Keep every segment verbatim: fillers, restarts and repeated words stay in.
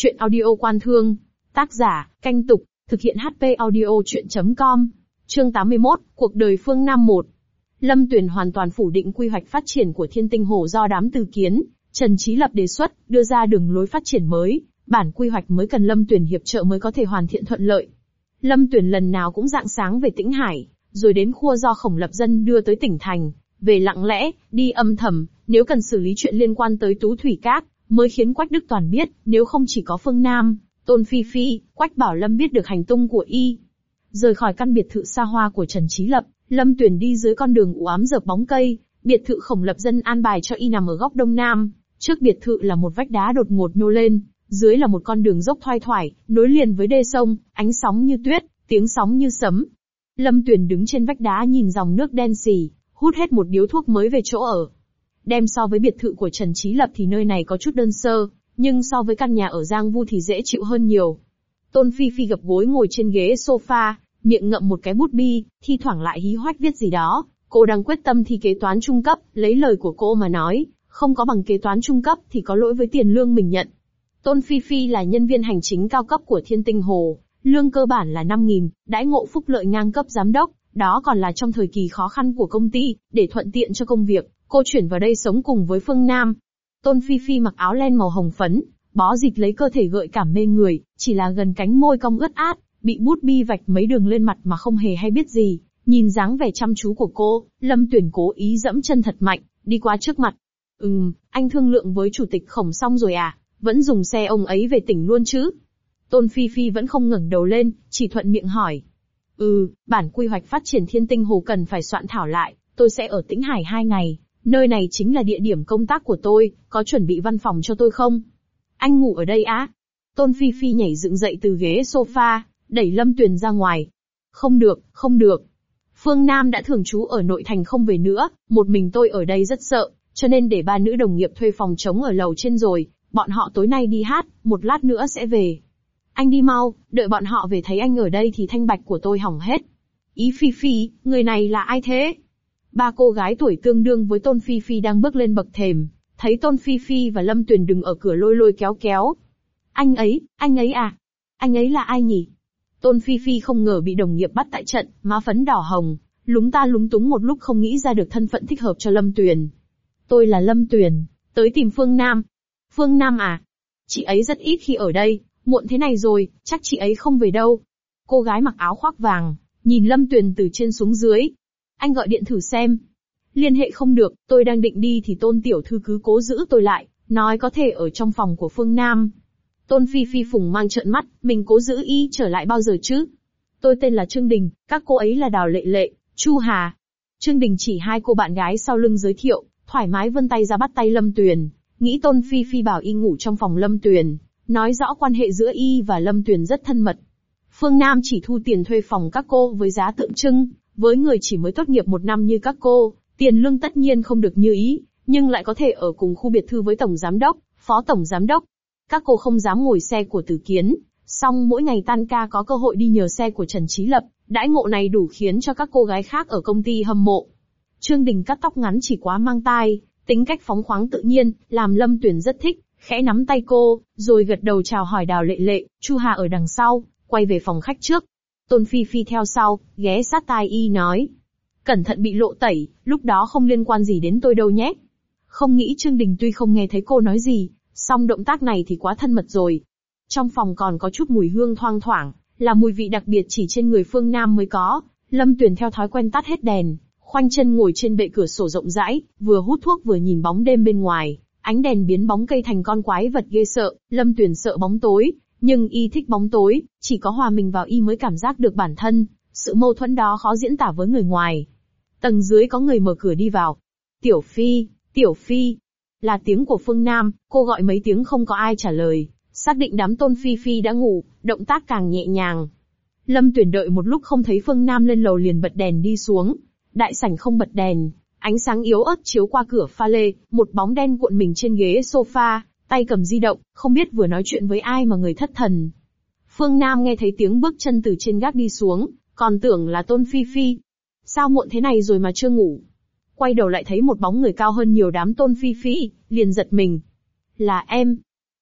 Chuyện audio Quan Thương. Tác giả, Canh Tục, thực hiện hát pê audio chuyện chấm com. Chương tám mươi mốt, Cuộc đời Phương Nam một. Lâm Tuyền hoàn toàn phủ định quy hoạch phát triển của Thiên Tinh Hồ do đám Từ Kiến, Trần Chí Lập đề xuất, đưa ra đường lối phát triển mới, bản quy hoạch mới cần Lâm Tuyền hiệp trợ mới có thể hoàn thiện thuận lợi. Lâm Tuyền lần nào cũng rạng sáng về Tĩnh Hải, rồi đến khua do Khổng Lập Dân đưa tới tỉnh thành, về lặng lẽ, đi âm thầm, nếu cần xử lý chuyện liên quan tới Tú Thủy Các, mới khiến Quách Đức Toàn biết, nếu không chỉ có Phương Nam, Tôn Phi Phi, Quách Bảo Lâm biết được hành tung của y. Rời khỏi căn biệt thự xa hoa của Trần Chí Lập, Lâm Tuyền đi dưới con đường u ám rợp bóng cây, biệt thự Khổng Lập Dân an bài cho y nằm ở góc đông nam, trước biệt thự là một vách đá đột ngột nhô lên, dưới là một con đường dốc thoai thoải, nối liền với đê sông, ánh sóng như tuyết, tiếng sóng như sấm. Lâm Tuyền đứng trên vách đá nhìn dòng nước đen sì, hút hết một điếu thuốc mới về chỗ ở. Đem so với biệt thự của Trần Chí Lập thì nơi này có chút đơn sơ, nhưng so với căn nhà ở Giang Vu thì dễ chịu hơn nhiều. Tôn Phi Phi gập gối ngồi trên ghế sofa, miệng ngậm một cái bút bi, thi thoảng lại hí hoách viết gì đó. Cô đang quyết tâm thi kế toán trung cấp, lấy lời của cô mà nói, không có bằng kế toán trung cấp thì có lỗi với tiền lương mình nhận. Tôn Phi Phi là nhân viên hành chính cao cấp của Thiên Tinh Hồ, lương cơ bản là năm nghìn, đãi ngộ phúc lợi ngang cấp giám đốc, đó còn là trong thời kỳ khó khăn của công ty, để thuận tiện cho công việc, cô chuyển vào đây sống cùng với Phương Nam. Tôn Phi Phi mặc áo len màu hồng phấn, bó dịt lấy cơ thể gợi cảm mê người, chỉ là gần cánh môi cong ướt át, bị bút bi vạch mấy đường lên mặt mà không hề hay biết gì. Nhìn dáng vẻ chăm chú của cô, Lâm Tuyền cố ý dẫm chân thật mạnh, đi qua trước mặt. Ừm, anh thương lượng với chủ tịch Khổng xong rồi à, vẫn dùng xe ông ấy về tỉnh luôn chứ? Tôn Phi Phi vẫn không ngẩng đầu lên, chỉ thuận miệng hỏi. Ừ, bản quy hoạch phát triển Thiên Tinh Hồ cần phải soạn thảo lại, tôi sẽ ở Tĩnh Hải hai ngày, nơi này chính là địa điểm công tác của tôi, có chuẩn bị văn phòng cho tôi không? Anh ngủ ở đây á? Tôn Phi Phi nhảy dựng dậy từ ghế sofa, đẩy Lâm Tuyền ra ngoài. Không được, không được. Phương Nam đã thường trú ở nội thành không về nữa, một mình tôi ở đây rất sợ, cho nên để ba nữ đồng nghiệp thuê phòng trống ở lầu trên rồi, bọn họ tối nay đi hát, một lát nữa sẽ về. Anh đi mau, đợi bọn họ về thấy anh ở đây thì thanh bạch của tôi hỏng hết. Ý Phi Phi, người này là ai thế? Ba cô gái tuổi tương đương với Tôn Phi Phi đang bước lên bậc thềm, thấy Tôn Phi Phi và Lâm Tuyền đứng ở cửa lôi lôi kéo kéo. Anh ấy, anh ấy à? Anh ấy là ai nhỉ? Tôn Phi Phi không ngờ bị đồng nghiệp bắt tại trận, má phấn đỏ hồng, lúng ta lúng túng một lúc không nghĩ ra được thân phận thích hợp cho Lâm Tuyền. Tôi là Lâm Tuyền, tới tìm Phương Nam. Phương Nam à? Chị ấy rất ít khi ở đây, muộn thế này rồi, chắc chị ấy không về đâu. Cô gái mặc áo khoác vàng, nhìn Lâm Tuyền từ trên xuống dưới. Anh gọi điện thử xem. Liên hệ không được, tôi đang định đi thì Tôn tiểu thư cứ cố giữ tôi lại, nói có thể ở trong phòng của Phương Nam. Tôn Phi Phi phùng mang trợn mắt, mình cố giữ y trở lại bao giờ chứ? Tôi tên là Trương Đình, các cô ấy là Đào Lệ Lệ, Chu Hà. Trương Đình chỉ hai cô bạn gái sau lưng giới thiệu, thoải mái vươn tay ra bắt tay Lâm Tuyền, nghĩ Tôn Phi Phi bảo y ngủ trong phòng Lâm Tuyền, nói rõ quan hệ giữa y và Lâm Tuyền rất thân mật. Phương Nam chỉ thu tiền thuê phòng các cô với giá tượng trưng, với người chỉ mới tốt nghiệp một năm như các cô, tiền lương tất nhiên không được như ý, nhưng lại có thể ở cùng khu biệt thự với tổng giám đốc, phó tổng giám đốc. Các cô không dám ngồi xe của Từ Kiến, song mỗi ngày tan ca có cơ hội đi nhờ xe của Trần Chí Lập, đãi ngộ này đủ khiến cho các cô gái khác ở công ty hâm mộ. Trương Đình cắt tóc ngắn chỉ quá mang tai, tính cách phóng khoáng tự nhiên, làm Lâm Tuyền rất thích, khẽ nắm tay cô, rồi gật đầu chào hỏi Đào Lệ Lệ, Chu Hà ở đằng sau, quay về phòng khách trước. Tôn Phi Phi theo sau, ghé sát tai y nói. Cẩn thận bị lộ tẩy, lúc đó không liên quan gì đến tôi đâu nhé. Không nghĩ Trương Đình tuy không nghe thấy cô nói gì, song động tác này thì quá thân mật rồi. Trong phòng còn có chút mùi hương thoang thoảng, là mùi vị đặc biệt chỉ trên người Phương Nam mới có. Lâm Tuyền theo thói quen tắt hết đèn, khoanh chân ngồi trên bệ cửa sổ rộng rãi, vừa hút thuốc vừa nhìn bóng đêm bên ngoài. Ánh đèn biến bóng cây thành con quái vật ghê sợ, Lâm Tuyền sợ bóng tối, nhưng y thích bóng tối, chỉ có hòa mình vào y mới cảm giác được bản thân, sự mâu thuẫn đó khó diễn tả với người ngoài. Tầng dưới có người mở cửa đi vào. Tiểu Phi, Tiểu Phi, là tiếng của Phương Nam, cô gọi mấy tiếng không có ai trả lời, xác định đám Tôn Phi Phi đã ngủ, động tác càng nhẹ nhàng. Lâm Tuyền đợi một lúc không thấy Phương Nam lên lầu liền bật đèn đi xuống. Đại sảnh không bật đèn, ánh sáng yếu ớt chiếu qua cửa pha lê, một bóng đen cuộn mình trên ghế sofa, tay cầm di động, không biết vừa nói chuyện với ai mà người thất thần. Phương Nam nghe thấy tiếng bước chân từ trên gác đi xuống, còn tưởng là Tôn Phi Phi. Sao muộn thế này rồi mà chưa ngủ? Quay đầu lại thấy một bóng người cao hơn nhiều đám Tôn Phi Phi, liền giật mình. Là em.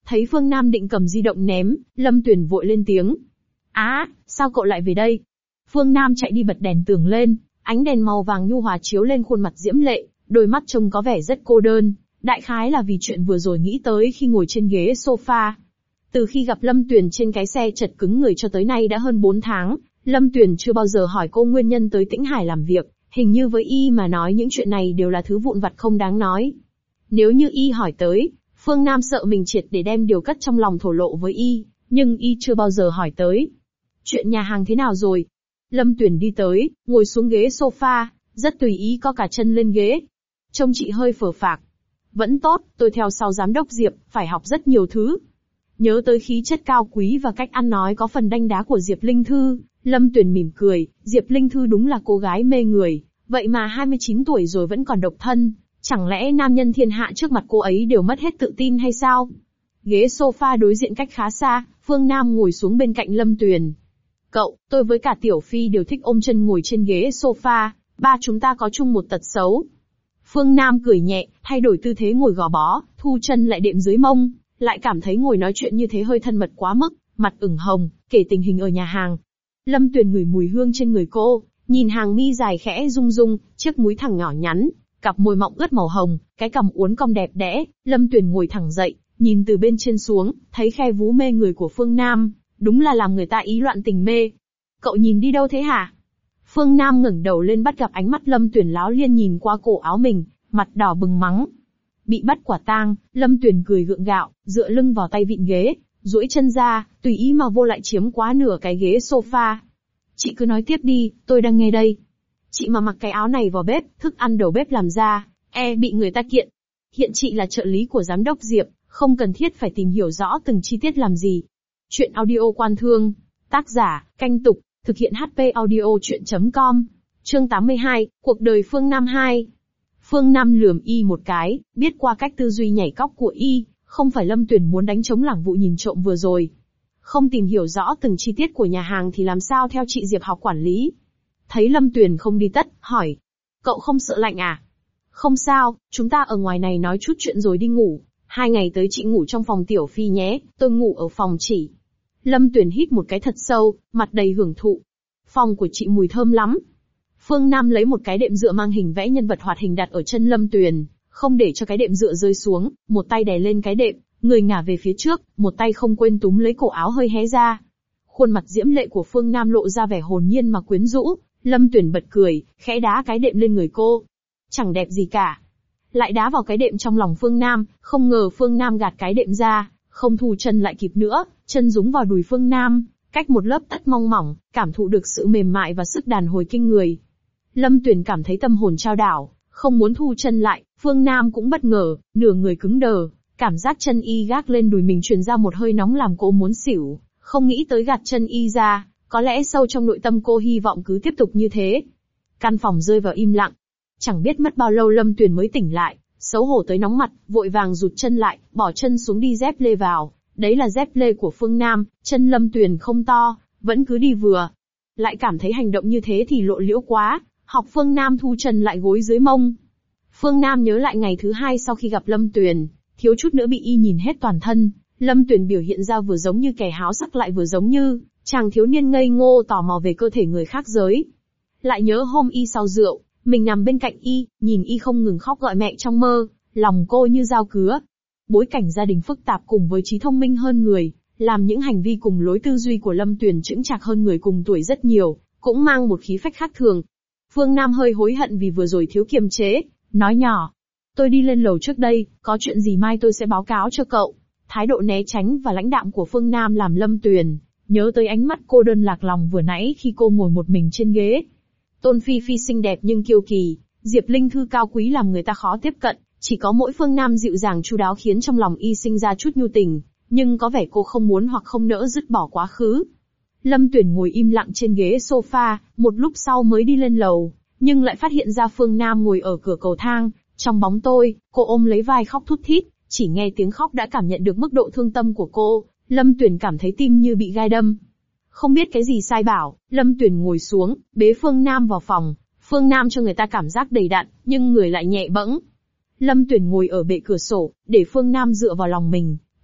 Thấy Phương Nam định cầm di động ném, Lâm Tuyền vội lên tiếng. Á, sao cậu lại về đây? Phương Nam chạy đi bật đèn tường lên, ánh đèn màu vàng nhu hòa chiếu lên khuôn mặt diễm lệ, đôi mắt trông có vẻ rất cô đơn, đại khái là vì chuyện vừa rồi nghĩ tới khi ngồi trên ghế sofa. Từ khi gặp Lâm Tuyền trên cái xe chật cứng người cho tới nay đã hơn bốn tháng, Lâm Tuyền chưa bao giờ hỏi cô nguyên nhân tới Tĩnh Hải làm việc, hình như với y mà nói những chuyện này đều là thứ vụn vặt không đáng nói. Nếu như y hỏi tới, Phương Nam sợ mình triệt để đem điều cất trong lòng thổ lộ với y, nhưng y chưa bao giờ hỏi tới. Chuyện nhà hàng thế nào rồi? Lâm Tuyền đi tới, ngồi xuống ghế sofa, rất tùy ý co cả chân lên ghế. Trông chị hơi phờ phạc. Vẫn tốt, tôi theo sau giám đốc Diệp, phải học rất nhiều thứ. Nhớ tới khí chất cao quý và cách ăn nói có phần đanh đá của Diệp Linh Thư, Lâm Tuyền mỉm cười, Diệp Linh Thư đúng là cô gái mê người, vậy mà hai mươi chín tuổi rồi vẫn còn độc thân, chẳng lẽ nam nhân thiên hạ trước mặt cô ấy đều mất hết tự tin hay sao? Ghế sofa đối diện cách khá xa, Phương Nam ngồi xuống bên cạnh Lâm Tuyền. Cậu, tôi với cả Tiểu Phi đều thích ôm chân ngồi trên ghế sofa, ba chúng ta có chung một tật xấu. Phương Nam cười nhẹ, thay đổi tư thế ngồi gò bó, thu chân lại đệm dưới mông, lại cảm thấy ngồi nói chuyện như thế hơi thân mật quá mức, mặt ửng hồng, kể tình hình ở nhà hàng. Lâm Tuyền ngửi mùi hương trên người cô, nhìn hàng mi dài khẽ rung rung, chiếc mũi thẳng nhỏ nhắn, cặp môi mọng ướt màu hồng, cái cằm uốn cong đẹp đẽ. Lâm Tuyền ngồi thẳng dậy, nhìn từ bên trên xuống, thấy khe vú mê người của Phương Nam, đúng là làm người ta ý loạn tình mê. Cậu nhìn đi đâu thế hả? Phương Nam ngẩng đầu lên bắt gặp ánh mắt Lâm Tuyền láo liên nhìn qua cổ áo mình, mặt đỏ bừng mắng. Bị bắt quả tang, Lâm Tuyền cười gượng gạo, dựa lưng vào tay vịn ghế, duỗi chân ra, tùy ý mà vô lại chiếm quá nửa cái ghế sofa. Chị cứ nói tiếp đi, tôi đang nghe đây. Chị mà mặc cái áo này vào bếp, thức ăn đầu bếp làm ra, e bị người ta kiện. Hiện chị là trợ lý của giám đốc Diệp, không cần thiết phải tìm hiểu rõ từng chi tiết làm gì. Chuyện audio Quan Thương, tác giả, Canh Tục, thực hiện hát pê audio chuyện chấm com. Chương tám mươi hai, cuộc đời Phương Nam hai. Phương Nam lườm y một cái, biết qua cách tư duy nhảy cóc của y, không phải Lâm Tuyền muốn đánh trống lảng vụ nhìn trộm vừa rồi. Không tìm hiểu rõ từng chi tiết của nhà hàng thì làm sao theo chị Diệp học quản lý. Thấy Lâm Tuyền không đi tất, hỏi. Cậu không sợ lạnh à? Không sao, chúng ta ở ngoài này nói chút chuyện rồi đi ngủ. Hai ngày tới chị ngủ trong phòng Tiểu Phi nhé, tôi ngủ ở phòng chỉ. Lâm Tuyền hít một cái thật sâu, mặt đầy hưởng thụ. Phòng của chị mùi thơm lắm. Phương Nam lấy một cái đệm dựa mang hình vẽ nhân vật hoạt hình đặt ở chân Lâm Tuyền, không để cho cái đệm dựa rơi xuống, một tay đè lên cái đệm, người ngả về phía trước, một tay không quên túm lấy cổ áo hơi hé ra. Khuôn mặt diễm lệ của Phương Nam lộ ra vẻ hồn nhiên mà quyến rũ, Lâm Tuyền bật cười, khẽ đá cái đệm lên người cô. Chẳng đẹp gì cả. Lại đá vào cái đệm trong lòng Phương Nam, không ngờ Phương Nam gạt cái đệm ra, không thu chân lại kịp nữa, chân dúng vào đùi Phương Nam, cách một lớp tất mong mỏng, cảm thụ được sự mềm mại và sức đàn hồi kinh người. Lâm Tuyền cảm thấy tâm hồn trao đảo, không muốn thu chân lại, Phương Nam cũng bất ngờ, nửa người cứng đờ, cảm giác chân y gác lên đùi mình truyền ra một hơi nóng làm cô muốn xỉu, không nghĩ tới gạt chân y ra, có lẽ sâu trong nội tâm cô hy vọng cứ tiếp tục như thế. Căn phòng rơi vào im lặng. Chẳng biết mất bao lâu Lâm Tuyền mới tỉnh lại, xấu hổ tới nóng mặt, vội vàng rụt chân lại, bỏ chân xuống đi dép lê vào. Đấy là dép lê của Phương Nam, chân Lâm Tuyền không to, vẫn cứ đi vừa. Lại cảm thấy hành động như thế thì lộ liễu quá, học Phương Nam thu chân lại gối dưới mông. Phương Nam nhớ lại ngày thứ hai sau khi gặp Lâm Tuyền, thiếu chút nữa bị y nhìn hết toàn thân. Lâm Tuyền biểu hiện ra vừa giống như kẻ háo sắc lại vừa giống như chàng thiếu niên ngây ngô tò mò về cơ thể người khác giới. Lại nhớ hôm y sau rượu, mình nằm bên cạnh y, nhìn y không ngừng khóc gọi mẹ trong mơ, lòng cô như dao cứa. Bối cảnh gia đình phức tạp cùng với trí thông minh hơn người, làm những hành vi cùng lối tư duy của Lâm Tuyền chững chạc hơn người cùng tuổi rất nhiều, cũng mang một khí phách khác thường. Phương Nam hơi hối hận vì vừa rồi thiếu kiềm chế, nói nhỏ. Tôi đi lên lầu trước đây, có chuyện gì mai tôi sẽ báo cáo cho cậu. Thái độ né tránh và lãnh đạm của Phương Nam làm Lâm Tuyền nhớ tới ánh mắt cô đơn lạc lòng vừa nãy khi cô ngồi một mình trên ghế. Tôn Phi Phi xinh đẹp nhưng kiêu kỳ, Diệp Linh Thư cao quý làm người ta khó tiếp cận, chỉ có mỗi Phương Nam dịu dàng chu đáo khiến trong lòng y sinh ra chút nhu tình, nhưng có vẻ cô không muốn hoặc không nỡ dứt bỏ quá khứ. Lâm Tuyền ngồi im lặng trên ghế sofa, một lúc sau mới đi lên lầu, nhưng lại phát hiện ra Phương Nam ngồi ở cửa cầu thang, trong bóng tối, cô ôm lấy vai khóc thút thít, chỉ nghe tiếng khóc đã cảm nhận được mức độ thương tâm của cô, Lâm Tuyền cảm thấy tim như bị gai đâm. Không biết cái gì sai bảo, Lâm Tuyền ngồi xuống, bế Phương Nam vào phòng. Phương Nam cho người ta cảm giác đầy đặn, nhưng người lại nhẹ bẫng. Lâm Tuyền ngồi ở bệ cửa sổ, để Phương Nam dựa vào lòng mình,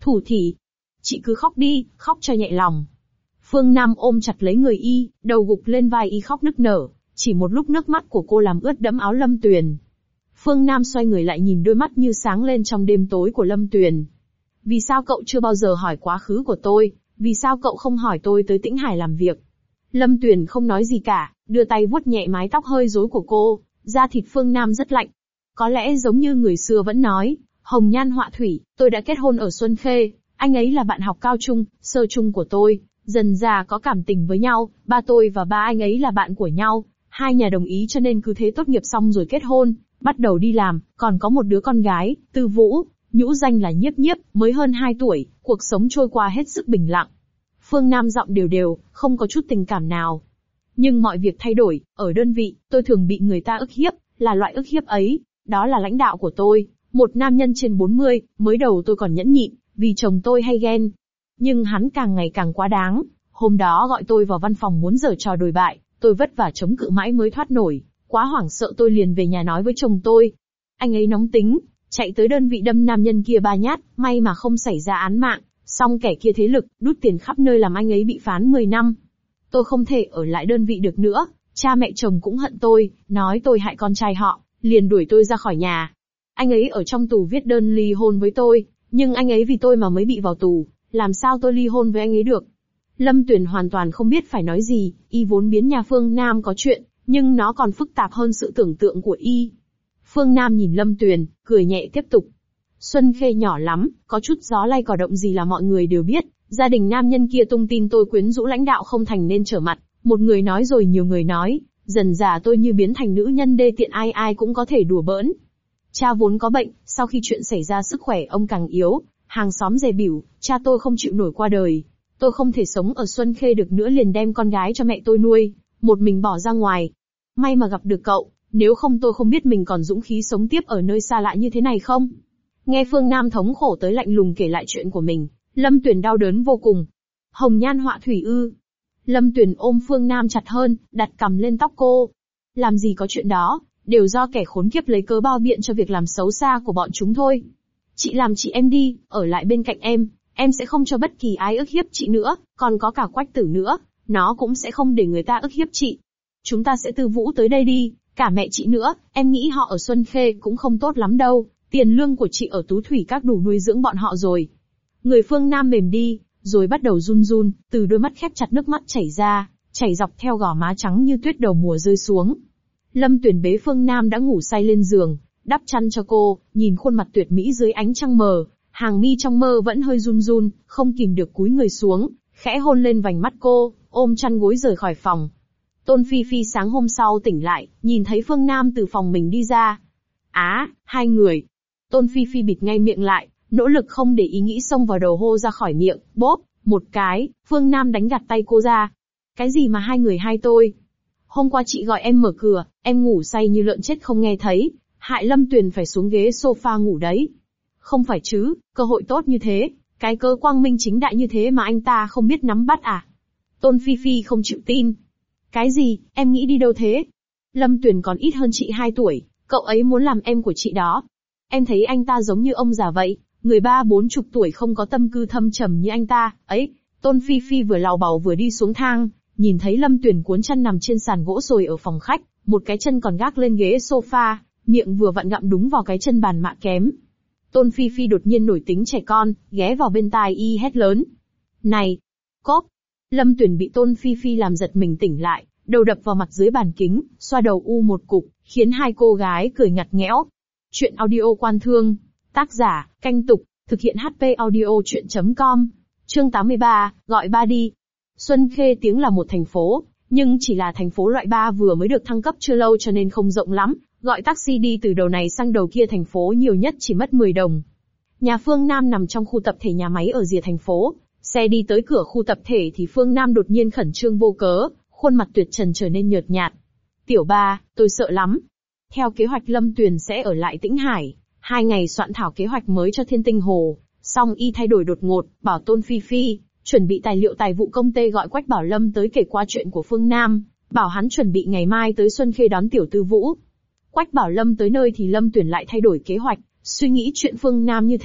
Thủ thỉ. Chị cứ khóc đi, khóc cho nhẹ lòng. Phương Nam ôm chặt lấy người y, đầu gục lên vai y khóc nức nở, chỉ một lúc nước mắt của cô làm ướt đẫm áo Lâm Tuyền. Phương Nam xoay người lại nhìn đôi mắt như sáng lên trong đêm tối của Lâm Tuyền. Vì sao cậu chưa bao giờ hỏi quá khứ của tôi, vì sao cậu không hỏi tôi tới Tĩnh Hải làm việc? Lâm Tuyền không nói gì cả, đưa tay vuốt nhẹ mái tóc hơi rối của cô, da thịt Phương Nam rất lạnh. Có lẽ giống như người xưa vẫn nói, hồng nhan họa thủy, tôi đã kết hôn ở Xuân Khê, anh ấy là bạn học cao trung, sơ trung của tôi, dần già có cảm tình với nhau, ba tôi và ba anh ấy là bạn của nhau, hai nhà đồng ý cho nên cứ thế tốt nghiệp xong rồi kết hôn, bắt đầu đi làm, còn có một đứa con gái, Tư Vũ, nhũ danh là Nhiếp Nhiếp, mới hơn hai tuổi, cuộc sống trôi qua hết sức bình lặng. Phương Nam giọng đều đều, không có chút tình cảm nào. Nhưng mọi việc thay đổi, ở đơn vị, tôi thường bị người ta ức hiếp, là loại ức hiếp ấy, đó là lãnh đạo của tôi, một nam nhân trên bốn mươi, mới đầu tôi còn nhẫn nhịn, vì chồng tôi hay ghen. Nhưng hắn càng ngày càng quá đáng, hôm đó gọi tôi vào văn phòng muốn giở trò đồi bại, tôi vất vả chống cự mãi mới thoát nổi, quá hoảng sợ tôi liền về nhà nói với chồng tôi. Anh ấy nóng tính, chạy tới đơn vị đâm nam nhân kia ba nhát, may mà không xảy ra án mạng, song kẻ kia thế lực, đút tiền khắp nơi làm anh ấy bị phán mười năm. Tôi không thể ở lại đơn vị được nữa, cha mẹ chồng cũng hận tôi, nói tôi hại con trai họ, liền đuổi tôi ra khỏi nhà. Anh ấy ở trong tù viết đơn ly hôn với tôi, nhưng anh ấy vì tôi mà mới bị vào tù, làm sao tôi ly hôn với anh ấy được? Lâm Tuyền hoàn toàn không biết phải nói gì, y vốn biến nhà Phương Nam có chuyện, nhưng nó còn phức tạp hơn sự tưởng tượng của y. Phương Nam nhìn Lâm Tuyền, cười nhẹ tiếp tục. Xuân Khê nhỏ lắm, có chút gió lay cỏ động gì là mọi người đều biết, gia đình nam nhân kia tung tin tôi quyến rũ lãnh đạo không thành nên trở mặt, một người nói rồi nhiều người nói, dần dà tôi như biến thành nữ nhân đê tiện ai ai cũng có thể đùa bỡn. Cha vốn có bệnh, sau khi chuyện xảy ra sức khỏe ông càng yếu, hàng xóm dè bỉu, cha tôi không chịu nổi qua đời. Tôi không thể sống ở Xuân Khê được nữa liền đem con gái cho mẹ tôi nuôi, một mình bỏ ra ngoài. May mà gặp được cậu, nếu không tôi không biết mình còn dũng khí sống tiếp ở nơi xa lạ như thế này không. Nghe Phương Nam thống khổ tới lạnh lùng kể lại chuyện của mình, Lâm Tuyền đau đớn vô cùng. Hồng nhan họa thủy ư? Lâm Tuyền ôm Phương Nam chặt hơn, đặt cằm lên tóc cô. Làm gì có chuyện đó, đều do kẻ khốn kiếp lấy cớ bao biện cho việc làm xấu xa của bọn chúng thôi. Chị làm chị em đi, ở lại bên cạnh em, em sẽ không cho bất kỳ ai ức hiếp chị nữa, còn có cả Quách Tử nữa, nó cũng sẽ không để người ta ức hiếp chị. Chúng ta sẽ Tư Vũ tới đây đi, cả mẹ chị nữa, em nghĩ họ ở Xuân Khê cũng không tốt lắm đâu, tiền lương của chị ở Tú Thủy Các đủ nuôi dưỡng bọn họ rồi. Người Phương Nam mềm đi, rồi bắt đầu run run, từ đôi mắt khép chặt nước mắt chảy ra, chảy dọc theo gò má trắng như tuyết đầu mùa rơi xuống. Lâm Tuyền bế Phương Nam đã ngủ say lên giường, đắp chăn cho cô, nhìn khuôn mặt tuyệt mỹ dưới ánh trăng mờ, hàng mi trong mơ vẫn hơi run run, không kìm được cúi người xuống, khẽ hôn lên vành mắt cô, ôm chăn gối rời khỏi phòng. Tôn Phi Phi sáng hôm sau tỉnh lại, nhìn thấy Phương Nam từ phòng mình đi ra. Á, hai người. Tôn Phi Phi bịt ngay miệng lại, nỗ lực không để ý nghĩ xông vào đầu hô ra khỏi miệng, bốp, một cái, Phương Nam đánh gạt tay cô ra. Cái gì mà hai người hai tôi? Hôm qua chị gọi em mở cửa, em ngủ say như lợn chết không nghe thấy, hại Lâm Tuyền phải xuống ghế sofa ngủ đấy. Không phải chứ, cơ hội tốt như thế, cái cơ quang minh chính đại như thế mà anh ta không biết nắm bắt à? Tôn Phi Phi không chịu tin. Cái gì, em nghĩ đi đâu thế? Lâm Tuyền còn ít hơn chị hai tuổi, cậu ấy muốn làm em của chị đó. Em thấy anh ta giống như ông già vậy, người ba bốn chục tuổi không có tâm tư thâm trầm như anh ta, ấy. Tôn Phi Phi vừa lào bào vừa đi xuống thang, nhìn thấy Lâm Tuyền cuốn chân nằm trên sàn gỗ sồi ở phòng khách, một cái chân còn gác lên ghế sofa, miệng vừa vặn gặm đúng vào cái chân bàn mạ kém. Tôn Phi Phi đột nhiên nổi tính trẻ con, ghé vào bên tai y hét lớn. Này! Cốp! Lâm Tuyền bị Tôn Phi Phi làm giật mình tỉnh lại, đầu đập vào mặt dưới bàn kính, xoa đầu u một cục, khiến hai cô gái cười ngặt nghẽo. Chuyện audio Quan Thương. Tác giả, Canh Tục, thực hiện hát pê audio chuyện chấm com. Chương tám mươi ba, gọi ba đi. Xuân Khê tiếng là một thành phố, nhưng chỉ là thành phố loại ba vừa mới được thăng cấp chưa lâu cho nên không rộng lắm, gọi taxi đi từ đầu này sang đầu kia thành phố nhiều nhất chỉ mất mười đồng. Nhà Phương Nam nằm trong khu tập thể nhà máy ở rìa thành phố, xe đi tới cửa khu tập thể thì Phương Nam đột nhiên khẩn trương vô cớ, khuôn mặt tuyệt trần trở nên nhợt nhạt. Tiểu ba, tôi sợ lắm. Theo kế hoạch Lâm Tuyền sẽ ở lại Tĩnh Hải, hai ngày soạn thảo kế hoạch mới cho Thiên Tinh Hồ, xong y thay đổi đột ngột, bảo Tôn Phi Phi chuẩn bị tài liệu tài vụ công tê gọi Quách Bảo Lâm tới kể qua chuyện của Phương Nam, bảo hắn chuẩn bị ngày mai tới Xuân Khê đón tiểu Tư Vũ. Quách Bảo Lâm tới nơi thì Lâm Tuyền lại thay đổi kế hoạch, suy nghĩ chuyện Phương Nam như thế,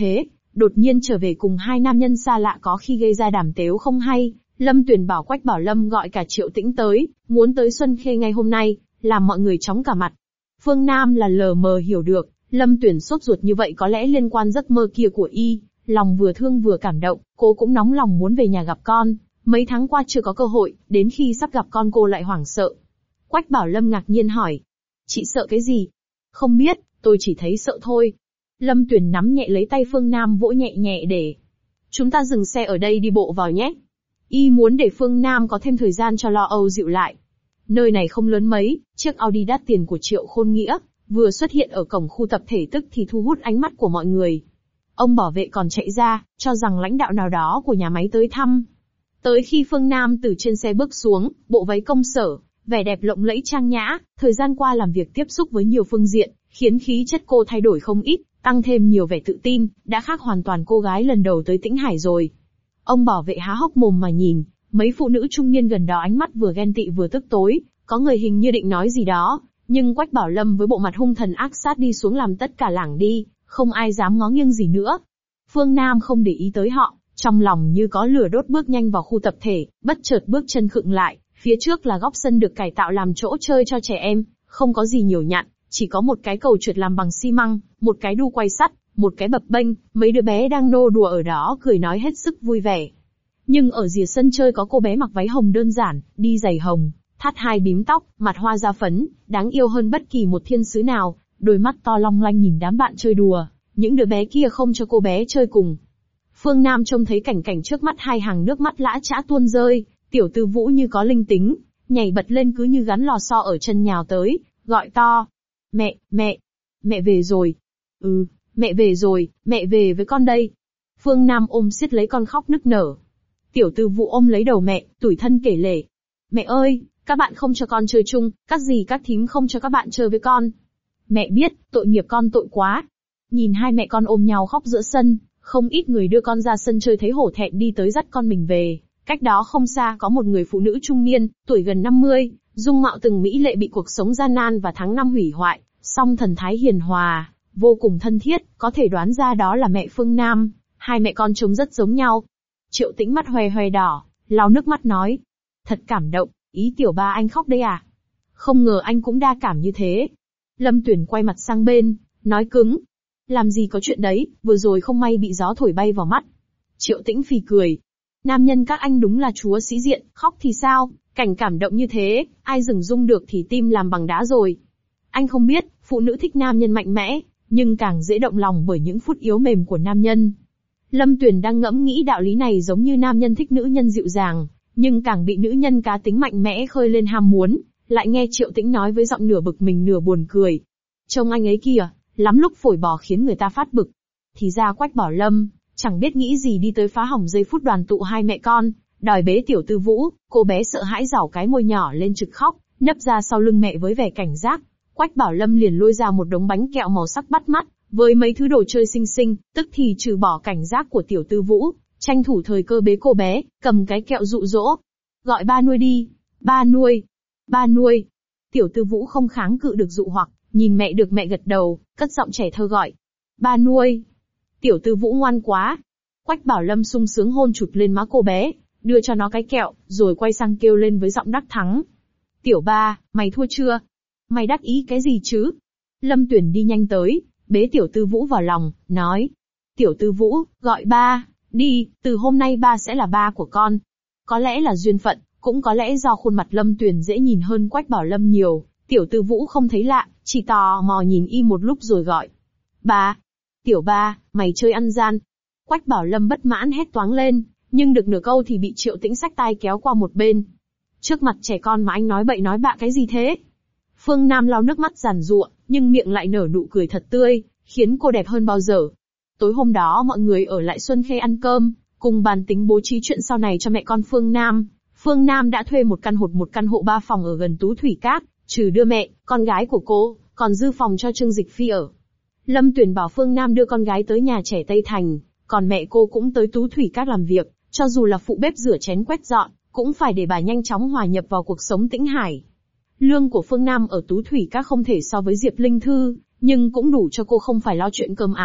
đột nhiên trở về cùng hai nam nhân xa lạ có khi gây ra đàm tếu không hay. Lâm Tuyền bảo Quách Bảo Lâm gọi cả Triệu Tĩnh tới, muốn tới Xuân Khê ngay hôm nay, làm mọi người chóng cả mặt. Phương Nam là lờ mờ hiểu được, Lâm Tuyền sốt ruột như vậy có lẽ liên quan giấc mơ kia của y, lòng vừa thương vừa cảm động, cô cũng nóng lòng muốn về nhà gặp con, mấy tháng qua chưa có cơ hội, đến khi sắp gặp con cô lại hoảng sợ. Quách Bảo Lâm ngạc nhiên hỏi, chị sợ cái gì? Không biết, tôi chỉ thấy sợ thôi. Lâm Tuyền nắm nhẹ lấy tay Phương Nam vỗ nhẹ nhẹ để, chúng ta dừng xe ở đây đi bộ vào nhé. Y muốn để Phương Nam có thêm thời gian cho lo âu dịu lại. Nơi này không lớn mấy, chiếc Audi đắt tiền của Triệu Khôn Nghĩa vừa xuất hiện ở cổng khu tập thể tức thì thu hút ánh mắt của mọi người. Ông bảo vệ còn chạy ra, cho rằng lãnh đạo nào đó của nhà máy tới thăm. Tới khi Phương Nam từ trên xe bước xuống, bộ váy công sở, vẻ đẹp lộng lẫy trang nhã, thời gian qua làm việc tiếp xúc với nhiều phương diện, khiến khí chất cô thay đổi không ít, tăng thêm nhiều vẻ tự tin, đã khác hoàn toàn cô gái lần đầu tới Tĩnh Hải rồi. Ông bảo vệ há hốc mồm mà nhìn, mấy phụ nữ trung niên gần đó ánh mắt vừa ghen tị vừa tức tối, có người hình như định nói gì đó, nhưng Quách Bảo Lâm với bộ mặt hung thần ác sát đi xuống làm tất cả lảng đi, không ai dám ngó nghiêng gì nữa. Phương Nam không để ý tới họ, trong lòng như có lửa đốt bước nhanh vào khu tập thể, bất chợt bước chân khựng lại, phía trước là góc sân được cải tạo làm chỗ chơi cho trẻ em, không có gì nhiều nhặn, chỉ có một cái cầu trượt làm bằng xi măng, một cái đu quay sắt, một cái bập bênh, mấy đứa bé đang nô đùa ở đó cười nói hết sức vui vẻ. Nhưng ở rìa sân chơi có cô bé mặc váy hồng đơn giản, đi giày hồng, thắt hai bím tóc, mặt hoa da phấn, đáng yêu hơn bất kỳ một thiên sứ nào, đôi mắt to long lanh nhìn đám bạn chơi đùa, những đứa bé kia không cho cô bé chơi cùng. Phương Nam trông thấy cảnh cảnh trước mắt hai hàng nước mắt lã chã tuôn rơi, Tiểu Tư Vũ như có linh tính, nhảy bật lên cứ như gắn lò xo ở chân nhào tới, gọi to. Mẹ, mẹ, mẹ về rồi. Ừ, mẹ về rồi, mẹ về với con đây. Phương Nam ôm siết lấy con khóc nức nở. Tiểu Tư Vũ ôm lấy đầu mẹ, tủi thân kể lể. Mẹ ơi, các bạn không cho con chơi chung, các dì các thím không cho các bạn chơi với con. Mẹ biết, tội nghiệp con tội quá. Nhìn hai mẹ con ôm nhau khóc giữa sân, không ít người đưa con ra sân chơi thấy hổ thẹn đi tới dắt con mình về. Cách đó không xa có một người phụ nữ trung niên, tuổi gần năm mươi, dung mạo từng mỹ lệ bị cuộc sống gian nan và tháng năm hủy hoại, song thần thái hiền hòa, vô cùng thân thiết, có thể đoán ra đó là mẹ Phương Nam. Hai mẹ con trông rất giống nhau. Triệu Tĩnh mắt hoe hoe đỏ, lau nước mắt nói. Thật cảm động, ý tiểu ba anh khóc đây à? Không ngờ anh cũng đa cảm như thế. Lâm Tuyền quay mặt sang bên, nói cứng. Làm gì có chuyện đấy, vừa rồi không may bị gió thổi bay vào mắt. Triệu Tĩnh phì cười. Nam nhân các anh đúng là chúa sĩ diện, khóc thì sao, cảnh cảm động như thế, ai dừng dung được thì tim làm bằng đá rồi. Anh không biết, phụ nữ thích nam nhân mạnh mẽ, nhưng càng dễ động lòng bởi những phút yếu mềm của nam nhân. Lâm Tuyền đang ngẫm nghĩ đạo lý này giống như nam nhân thích nữ nhân dịu dàng, nhưng càng bị nữ nhân cá tính mạnh mẽ khơi lên ham muốn, lại nghe Triệu Tĩnh nói với giọng nửa bực mình nửa buồn cười. Trông anh ấy kìa, lắm lúc phổi bò khiến người ta phát bực. Thì ra Quách Bảo Lâm, chẳng biết nghĩ gì đi tới phá hỏng giây phút đoàn tụ hai mẹ con, đòi bế Tiểu Tư Vũ, cô bé sợ hãi giảo cái môi nhỏ lên trực khóc, nấp ra sau lưng mẹ với vẻ cảnh giác. Quách Bảo Lâm liền lôi ra một đống bánh kẹo màu sắc bắt mắt, với mấy thứ đồ chơi xinh xinh, tức thì trừ bỏ cảnh giác của Tiểu Tư Vũ, tranh thủ thời cơ bế cô bé, cầm cái kẹo dụ dỗ. Gọi ba nuôi đi, ba nuôi, ba nuôi. Tiểu Tư Vũ không kháng cự được dụ hoặc, nhìn mẹ được mẹ gật đầu, cất giọng trẻ thơ gọi. Ba nuôi. Tiểu Tư Vũ ngoan quá. Quách Bảo Lâm sung sướng hôn chụt lên má cô bé, đưa cho nó cái kẹo, rồi quay sang kêu lên với giọng đắc thắng. Tiểu ba, mày thua chưa? Mày đắc ý cái gì chứ? Lâm Tuyền đi nhanh tới, bế Tiểu Tư Vũ vào lòng, nói. Tiểu Tư Vũ, gọi ba, đi, từ hôm nay ba sẽ là ba của con. Có lẽ là duyên phận, cũng có lẽ do khuôn mặt Lâm Tuyền dễ nhìn hơn Quách Bảo Lâm nhiều, Tiểu Tư Vũ không thấy lạ, chỉ tò mò nhìn y một lúc rồi gọi. Ba. Tiểu ba, mày chơi ăn gian. Quách Bảo Lâm bất mãn hét toáng lên, nhưng được nửa câu thì bị Triệu Tĩnh xách tay kéo qua một bên. Trước mặt trẻ con mà anh nói bậy nói bạ cái gì thế? Phương Nam lau nước mắt giàn giụa, nhưng miệng lại nở nụ cười thật tươi, khiến cô đẹp hơn bao giờ. Tối hôm đó mọi người ở lại Xuân Khê ăn cơm, cùng bàn tính bố trí chuyện sau này cho mẹ con Phương Nam. Phương Nam đã thuê một căn hộ một căn hộ ba phòng ở gần Tú Thủy Các, trừ đưa mẹ, con gái của cô, còn dư phòng cho Trương Dịch Phi ở. Lâm Tuyền bảo Phương Nam đưa con gái tới nhà trẻ Tây Thành, còn mẹ cô cũng tới Tú Thủy Các làm việc, cho dù là phụ bếp rửa chén quét dọn, cũng phải để bà nhanh chóng hòa nhập vào cuộc sống Tĩnh Hải. Lương của Phương Nam ở Tú Thủy Các không thể so với Diệp Linh Thư, nhưng cũng đủ cho cô không phải lo chuyện cơm áo,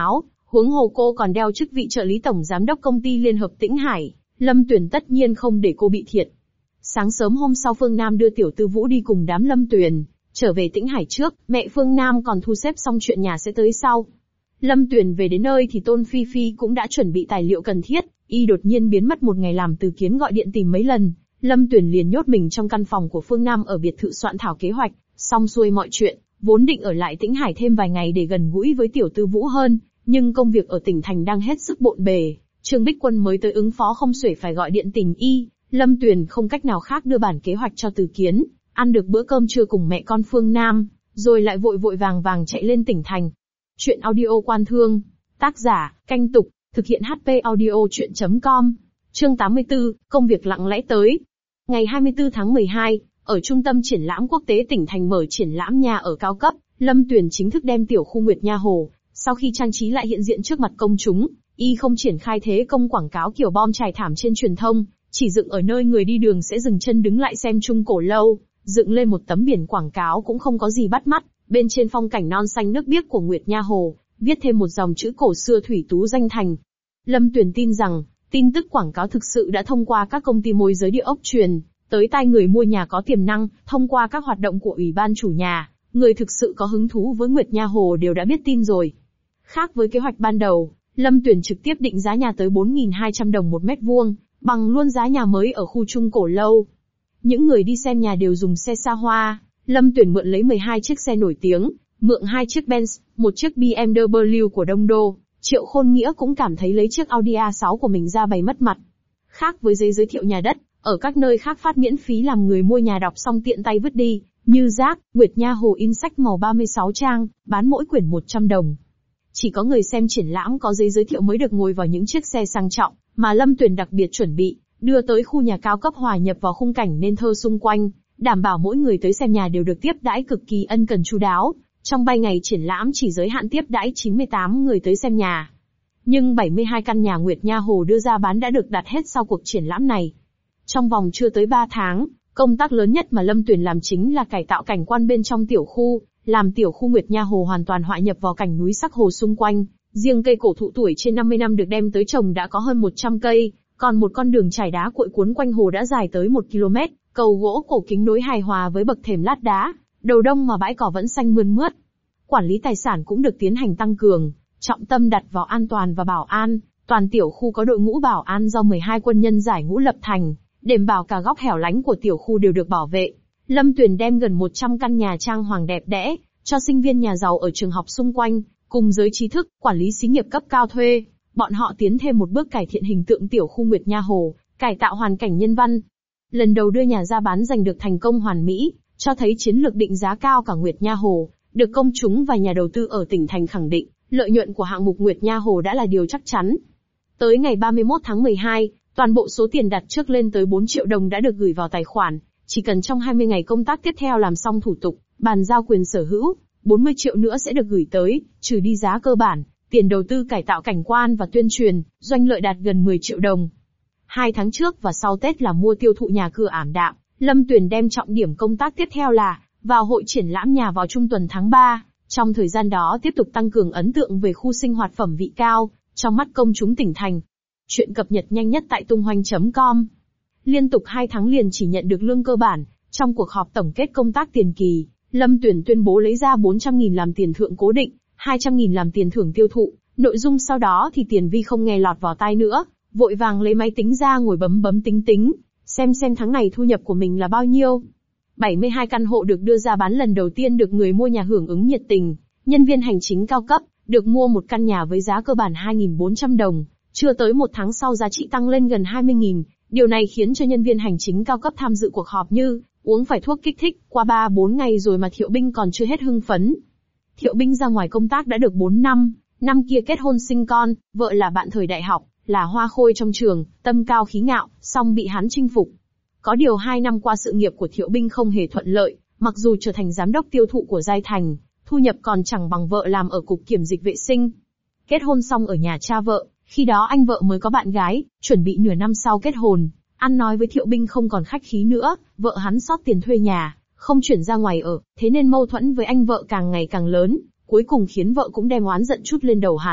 Huống hồ cô còn đeo chức vị trợ lý tổng giám đốc công ty Liên hợp Tĩnh Hải, Lâm Tuyền tất nhiên không để cô bị thiệt. Sáng sớm hôm sau Phương Nam đưa Tiểu Tư Vũ đi cùng đám Lâm Tuyền trở về Tĩnh Hải trước, mẹ Phương Nam còn thu xếp xong chuyện nhà sẽ tới sau. Lâm Tuyền về đến nơi thì Tôn Phi Phi cũng đã chuẩn bị tài liệu cần thiết, y đột nhiên biến mất một ngày làm Từ Kiến gọi điện tìm mấy lần, Lâm Tuyền liền nhốt mình trong căn phòng của Phương Nam ở biệt thự soạn thảo kế hoạch, xong xuôi mọi chuyện, vốn định ở lại Tĩnh Hải thêm vài ngày để gần gũi với Tiểu Tư Vũ hơn, nhưng công việc ở tỉnh thành đang hết sức bộn bề, Trương Bích Quân mới tới ứng phó không xuể phải gọi điện tìm y, Lâm Tuyền không cách nào khác đưa bản kế hoạch cho Từ Kiến, ăn được bữa cơm trưa cùng mẹ con Phương Nam, rồi lại vội vội vàng vàng chạy lên tỉnh thành. Chuyện audio Quan Thương, tác giả, Canh Tục, thực hiện hát pê audio chuyện chấm com, chương tám mươi tư, công việc lặng lẽ tới. Ngày hai mươi tư tháng mười hai, ở Trung tâm Triển lãm Quốc tế tỉnh thành mở triển lãm nhà ở cao cấp, Lâm Tuyền chính thức đem tiểu khu Nguyệt Nha Hồ, sau khi trang trí lại hiện diện trước mặt công chúng, y không triển khai thế công quảng cáo kiểu bom trải thảm trên truyền thông, chỉ dựng ở nơi người đi đường sẽ dừng chân đứng lại xem Trung Cổ Lâu, dựng lên một tấm biển quảng cáo cũng không có gì bắt mắt, bên trên phong cảnh non xanh nước biếc của Nguyệt Nha Hồ, viết thêm một dòng chữ cổ xưa thủy tú danh thành. Lâm Tuyền tin rằng, tin tức quảng cáo thực sự đã thông qua các công ty môi giới địa ốc truyền tới tai người mua nhà có tiềm năng, thông qua các hoạt động của ủy ban chủ nhà, người thực sự có hứng thú với Nguyệt Nha Hồ đều đã biết tin rồi. Khác với kế hoạch ban đầu, Lâm Tuyền trực tiếp định giá nhà tới bốn nghìn hai trăm đồng một mét vuông, bằng luôn giá nhà mới ở khu Trung Cổ Lâu. Những người đi xem nhà đều dùng xe xa hoa, Lâm Tuyền mượn lấy mười hai chiếc xe nổi tiếng, mượn hai chiếc Benz, một chiếc bê em vê của Đông Đô. Triệu Khôn Nghĩa cũng cảm thấy lấy chiếc Audi a sáu của mình ra bày mất mặt. Khác với giấy giới thiệu nhà đất, ở các nơi khác phát miễn phí làm người mua nhà đọc xong tiện tay vứt đi, như rác, Nguyệt Nha Hồ in sách màu ba mươi sáu trang, bán mỗi quyển một trăm đồng. Chỉ có người xem triển lãm có giấy giới thiệu mới được ngồi vào những chiếc xe sang trọng, mà Lâm Tuyền đặc biệt chuẩn bị, đưa tới khu nhà cao cấp hòa nhập vào khung cảnh nên thơ xung quanh, đảm bảo mỗi người tới xem nhà đều được tiếp đãi cực kỳ ân cần chu đáo. Trong ba ngày triển lãm chỉ giới hạn tiếp đãi chín mươi tám người tới xem nhà. Nhưng bảy mươi hai căn nhà Nguyệt Nha Hồ đưa ra bán đã được đặt hết sau cuộc triển lãm này. Trong vòng chưa tới ba tháng, công tác lớn nhất mà Lâm Tuyền làm chính là cải tạo cảnh quan bên trong tiểu khu, làm tiểu khu Nguyệt Nha Hồ hoàn toàn hòa nhập vào cảnh núi sắc hồ xung quanh. Riêng cây cổ thụ tuổi trên năm mươi năm được đem tới trồng đã có hơn một trăm cây, còn một con đường trải đá cuội cuốn quanh hồ đã dài tới một ki lô mét, cầu gỗ cổ kính nối hài hòa với bậc thềm lát đá, đầu đông mà bãi cỏ vẫn xanh mơn mướt. Quản lý tài sản cũng được tiến hành tăng cường, trọng tâm đặt vào an toàn và bảo an, toàn tiểu khu có đội ngũ bảo an do mười hai quân nhân giải ngũ lập thành, đảm bảo cả góc hẻo lánh của tiểu khu đều được bảo vệ. Lâm Tuyền đem gần một trăm căn nhà trang hoàng đẹp đẽ, cho sinh viên nhà giàu ở trường học xung quanh, cùng giới trí thức, quản lý xí nghiệp cấp cao thuê. Bọn họ tiến thêm một bước cải thiện hình tượng tiểu khu Nguyệt Nha Hồ, cải tạo hoàn cảnh nhân văn. Lần đầu đưa nhà ra bán giành được thành công hoàn mỹ, cho thấy chiến lược định giá cao cả Nguyệt Nha Hồ, được công chúng và nhà đầu tư ở tỉnh thành khẳng định, lợi nhuận của hạng mục Nguyệt Nha Hồ đã là điều chắc chắn. Tới ngày ba mươi mốt tháng mười hai, toàn bộ số tiền đặt trước lên tới bốn triệu đồng đã được gửi vào tài khoản, chỉ cần trong hai mươi ngày công tác tiếp theo làm xong thủ tục, bàn giao quyền sở hữu, bốn mươi triệu nữa sẽ được gửi tới, trừ đi giá cơ bản, tiền đầu tư cải tạo cảnh quan và tuyên truyền, doanh lợi đạt gần mười triệu đồng. Hai tháng trước và sau Tết là mua tiêu thụ nhà cửa ảm đạm, Lâm Tuyền đem trọng điểm công tác tiếp theo là vào hội triển lãm nhà vào trung tuần tháng ba. Trong thời gian đó tiếp tục tăng cường ấn tượng về khu sinh hoạt phẩm vị cao, trong mắt công chúng tỉnh thành. Chuyện cập nhật nhanh nhất tại tung hoành chấm com. Liên tục hai tháng liền chỉ nhận được lương cơ bản. Trong cuộc họp tổng kết công tác tiền kỳ, Lâm Tuyền tuyên bố lấy ra bốn trăm nghìn làm tiền thưởng cố định, hai trăm nghìn làm tiền thưởng tiêu thụ. Nội dung sau đó thì Tiền Vi không nghe lọt vào tai nữa, vội vàng lấy máy tính ra ngồi bấm bấm tính tính, xem xem tháng này thu nhập của mình là bao nhiêu. bảy mươi hai căn hộ được đưa ra bán lần đầu tiên được người mua nhà hưởng ứng nhiệt tình. Nhân viên hành chính cao cấp được mua một căn nhà với giá cơ bản hai nghìn bốn trăm đồng, chưa tới một tháng sau giá trị tăng lên gần hai mươi nghìn. Điều này khiến cho nhân viên hành chính cao cấp tham dự cuộc họp như uống phải thuốc kích thích. Qua ba bốn ngày rồi mà Thiệu Binh còn chưa hết hưng phấn. Thiệu Binh ra ngoài công tác đã được bốn năm, năm kia kết hôn sinh con, vợ là bạn thời đại học, là hoa khôi trong trường, tâm cao khí ngạo, song bị hắn chinh phục. Có điều hai năm qua sự nghiệp của Thiệu Binh không hề thuận lợi, mặc dù trở thành giám đốc tiêu thụ của Giai Thành, thu nhập còn chẳng bằng vợ làm ở cục kiểm dịch vệ sinh. Kết hôn xong ở nhà cha vợ, khi đó anh vợ mới có bạn gái, chuẩn bị nửa năm sau kết hôn, ăn nói với Thiệu Binh không còn khách khí nữa, vợ hắn sót tiền thuê nhà, không chuyển ra ngoài ở, thế nên mâu thuẫn với anh vợ càng ngày càng lớn, cuối cùng khiến vợ cũng đem oán giận trút lên đầu hắn.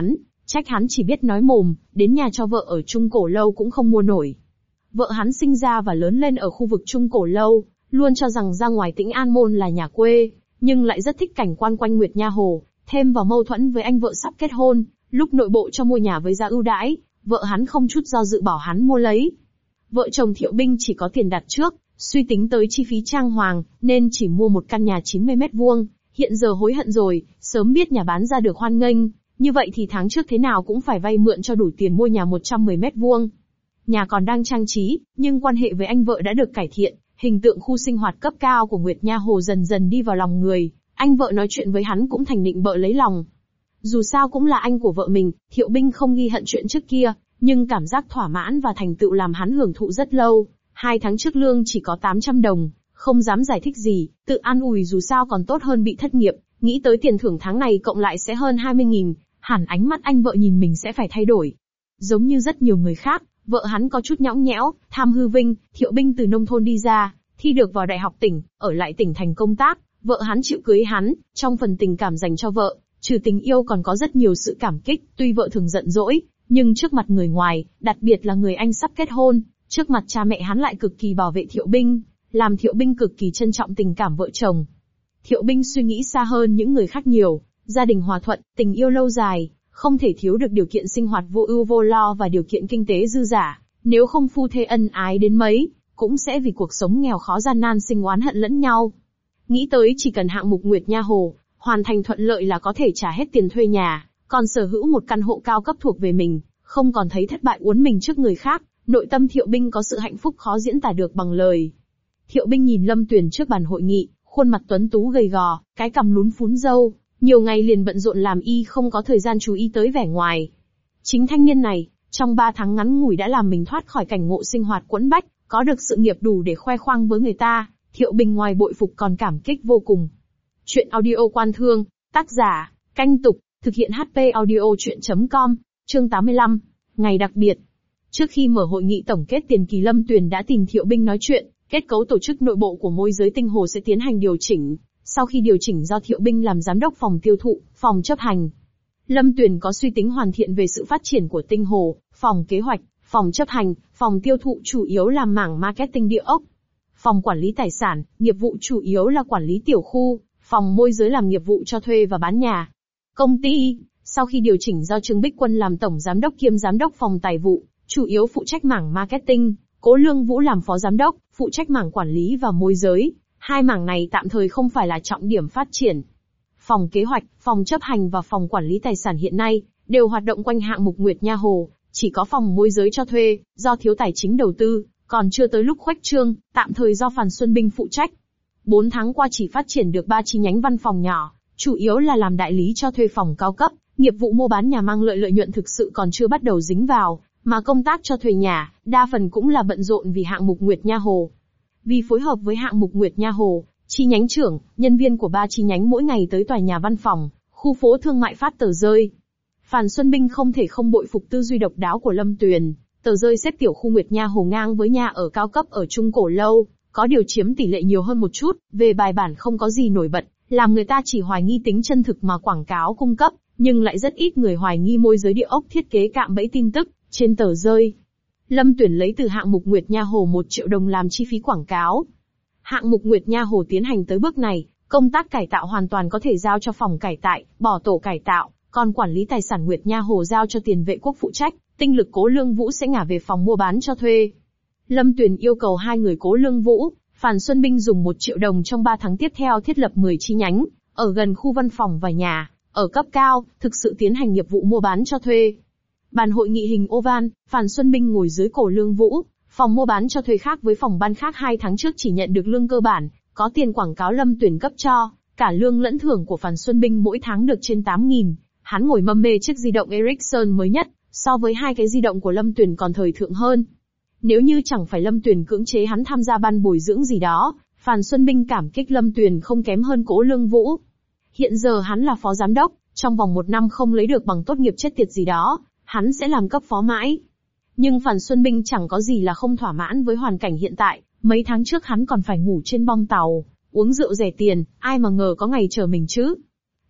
Trách hắn chỉ biết nói mồm, đến nhà cho vợ ở Trung Cổ Lâu cũng không mua nổi. Vợ hắn sinh ra và lớn lên ở khu vực Trung Cổ Lâu, luôn cho rằng ra ngoài Tĩnh An Môn là nhà quê, nhưng lại rất thích cảnh quan quanh Nguyệt Nha Hồ, thêm vào mâu thuẫn với anh vợ sắp kết hôn, lúc nội bộ cho mua nhà với giá ưu đãi, vợ hắn không chút do dự bảo hắn mua lấy. Vợ chồng Thiệu Binh chỉ có tiền đặt trước, suy tính tới chi phí trang hoàng, nên chỉ mua một căn nhà chín mươi mét vuông, hiện giờ hối hận rồi, sớm biết nhà bán ra được hoan nghênh, như vậy thì tháng trước thế nào cũng phải vay mượn cho đủ tiền mua nhà một trăm mười mét vuông. Nhà còn đang trang trí, nhưng quan hệ với anh vợ đã được cải thiện, hình tượng khu sinh hoạt cấp cao của Nguyệt Nha Hồ dần dần đi vào lòng người, anh vợ nói chuyện với hắn cũng thành định bợ lấy lòng. Dù sao cũng là anh của vợ mình, Thiệu Binh không ghi hận chuyện trước kia, nhưng cảm giác thỏa mãn và thành tựu làm hắn hưởng thụ rất lâu. Hai tháng trước lương chỉ có tám trăm đồng, không dám giải thích gì, tự an ủi dù sao còn tốt hơn bị thất nghiệp, nghĩ tới tiền thưởng tháng này cộng lại sẽ hơn hai mươi nghìn, hẳn ánh mắt anh vợ nhìn mình sẽ phải thay đổi. Giống như rất nhiều người khác, vợ hắn có chút nhõng nhẽo, tham hư vinh. Thiệu Binh từ nông thôn đi ra, thi được vào đại học tỉnh, ở lại tỉnh thành công tác, vợ hắn chịu cưới hắn, trong phần tình cảm dành cho vợ, trừ tình yêu còn có rất nhiều sự cảm kích. Tuy vợ thường giận dỗi, nhưng trước mặt người ngoài, đặc biệt là người anh sắp kết hôn, trước mặt cha mẹ hắn lại cực kỳ bảo vệ Thiệu Binh, làm Thiệu Binh cực kỳ trân trọng tình cảm vợ chồng. Thiệu Binh suy nghĩ xa hơn những người khác nhiều, gia đình hòa thuận, tình yêu lâu dài, không thể thiếu được điều kiện sinh hoạt vô ưu vô lo và điều kiện kinh tế dư dả, nếu không phu thê ân ái đến mấy, cũng sẽ vì cuộc sống nghèo khó gian nan sinh oán hận lẫn nhau. Nghĩ tới chỉ cần hạng mục Nguyệt Nha Hồ hoàn thành thuận lợi là có thể trả hết tiền thuê nhà, còn sở hữu một căn hộ cao cấp thuộc về mình, không còn thấy thất bại uốn mình trước người khác, nội tâm Thiệu Binh có sự hạnh phúc khó diễn tả được bằng lời. Thiệu Binh nhìn Lâm Tuyền trước bàn hội nghị, khuôn mặt tuấn tú gầy gò, cái cằm lún phún râu, nhiều ngày liền bận rộn làm y không có thời gian chú ý tới vẻ ngoài. Chính thanh niên này, trong ba tháng ngắn ngủi đã làm mình thoát khỏi cảnh ngộ sinh hoạt quẫn bách, có được sự nghiệp đủ để khoe khoang với người ta, Thiệu Binh ngoài bội phục còn cảm kích vô cùng. Chuyện audio Quan Thương, tác giả, Canh Tục, thực hiện hát pê audio chuyện chấm com, chương tám mươi lăm, ngày đặc biệt. Trước khi mở hội nghị tổng kết tiền kỳ, Lâm Tuyền đã tìm Thiệu Binh nói chuyện, kết cấu tổ chức nội bộ của môi giới Tinh Hồ sẽ tiến hành điều chỉnh. Sau khi điều chỉnh do Thiệu Binh làm giám đốc phòng tiêu thụ, phòng chấp hành. Lâm Tuyền có suy tính hoàn thiện về sự phát triển của Tinh Hồ, phòng kế hoạch, phòng chấp hành, phòng tiêu thụ chủ yếu làm mảng marketing địa ốc. Phòng quản lý tài sản, nghiệp vụ chủ yếu là quản lý tiểu khu, phòng môi giới làm nghiệp vụ cho thuê và bán nhà. Công ty, sau khi điều chỉnh do Trương Bích Quân làm tổng giám đốc kiêm giám đốc phòng tài vụ, chủ yếu phụ trách mảng marketing, Cố Lương Vũ làm phó giám đốc, phụ trách mảng quản lý và môi giới. Hai mảng này tạm thời không phải là trọng điểm phát triển. Phòng kế hoạch, phòng chấp hành và phòng quản lý tài sản hiện nay đều hoạt động quanh hạng mục Nguyệt Nha Hồ, chỉ có phòng môi giới cho thuê, do thiếu tài chính đầu tư, còn chưa tới lúc khuếch trương, tạm thời do Phan Xuân Binh phụ trách. Bốn tháng qua chỉ phát triển được ba chi nhánh văn phòng nhỏ, chủ yếu là làm đại lý cho thuê phòng cao cấp, nghiệp vụ mua bán nhà mang lợi lợi nhuận thực sự còn chưa bắt đầu dính vào, mà công tác cho thuê nhà, đa phần cũng là bận rộn vì hạng mục Nguyệt Nha Hồ. Vì phối hợp với hạng mục Nguyệt Nha Hồ, chi nhánh trưởng, nhân viên của ba chi nhánh mỗi ngày tới tòa nhà văn phòng, khu phố thương mại phát tờ rơi. Phan Xuân Binh không thể không bội phục tư duy độc đáo của Lâm Tuyền, tờ rơi xếp tiểu khu Nguyệt Nha Hồ ngang với nhà ở cao cấp ở Trung Cổ Lâu, có điều chiếm tỷ lệ nhiều hơn một chút, về bài bản không có gì nổi bật, làm người ta chỉ hoài nghi tính chân thực mà quảng cáo cung cấp, nhưng lại rất ít người hoài nghi môi giới địa ốc thiết kế cạm bẫy tin tức trên tờ rơi. Lâm Tuyền lấy từ hạng mục Nguyệt Nha Hồ một triệu đồng làm chi phí quảng cáo. Hạng mục Nguyệt Nha Hồ tiến hành tới bước này, công tác cải tạo hoàn toàn có thể giao cho phòng cải tạo, bỏ tổ cải tạo, còn quản lý tài sản Nguyệt Nha Hồ giao cho tiền vệ quốc phụ trách, tinh lực Cố Lương Vũ sẽ ngả về phòng mua bán cho thuê. Lâm Tuyền yêu cầu hai người Cố Lương Vũ, Phan Xuân Binh dùng một triệu đồng trong ba tháng tiếp theo thiết lập mười chi nhánh, ở gần khu văn phòng và nhà, ở cấp cao, thực sự tiến hành nghiệp vụ mua bán cho thuê. Bàn hội nghị hình oval, Phan Xuân Binh ngồi dưới Cố Lương Vũ, phòng mua bán cho thuê khác với phòng ban khác hai tháng trước chỉ nhận được lương cơ bản, có tiền quảng cáo Lâm Tuyền cấp cho, cả lương lẫn thưởng của Phan Xuân Binh mỗi tháng được trên tám nghìn, hắn ngồi mâm mê chiếc di động Ericsson mới nhất, so với hai cái di động của Lâm Tuyền còn thời thượng hơn. Nếu như chẳng phải Lâm Tuyền cưỡng chế hắn tham gia ban bồi dưỡng gì đó, Phan Xuân Binh cảm kích Lâm Tuyền không kém hơn Cố Lương Vũ. Hiện giờ hắn là phó giám đốc, trong vòng một năm không lấy được bằng tốt nghiệp chết tiệt gì đó, hắn sẽ làm cấp phó mãi. Nhưng Phan Xuân Binh chẳng có gì là không thỏa mãn với hoàn cảnh hiện tại, mấy tháng trước hắn còn phải ngủ trên bong tàu, uống rượu rẻ tiền, ai mà ngờ có ngày chờ mình chứ.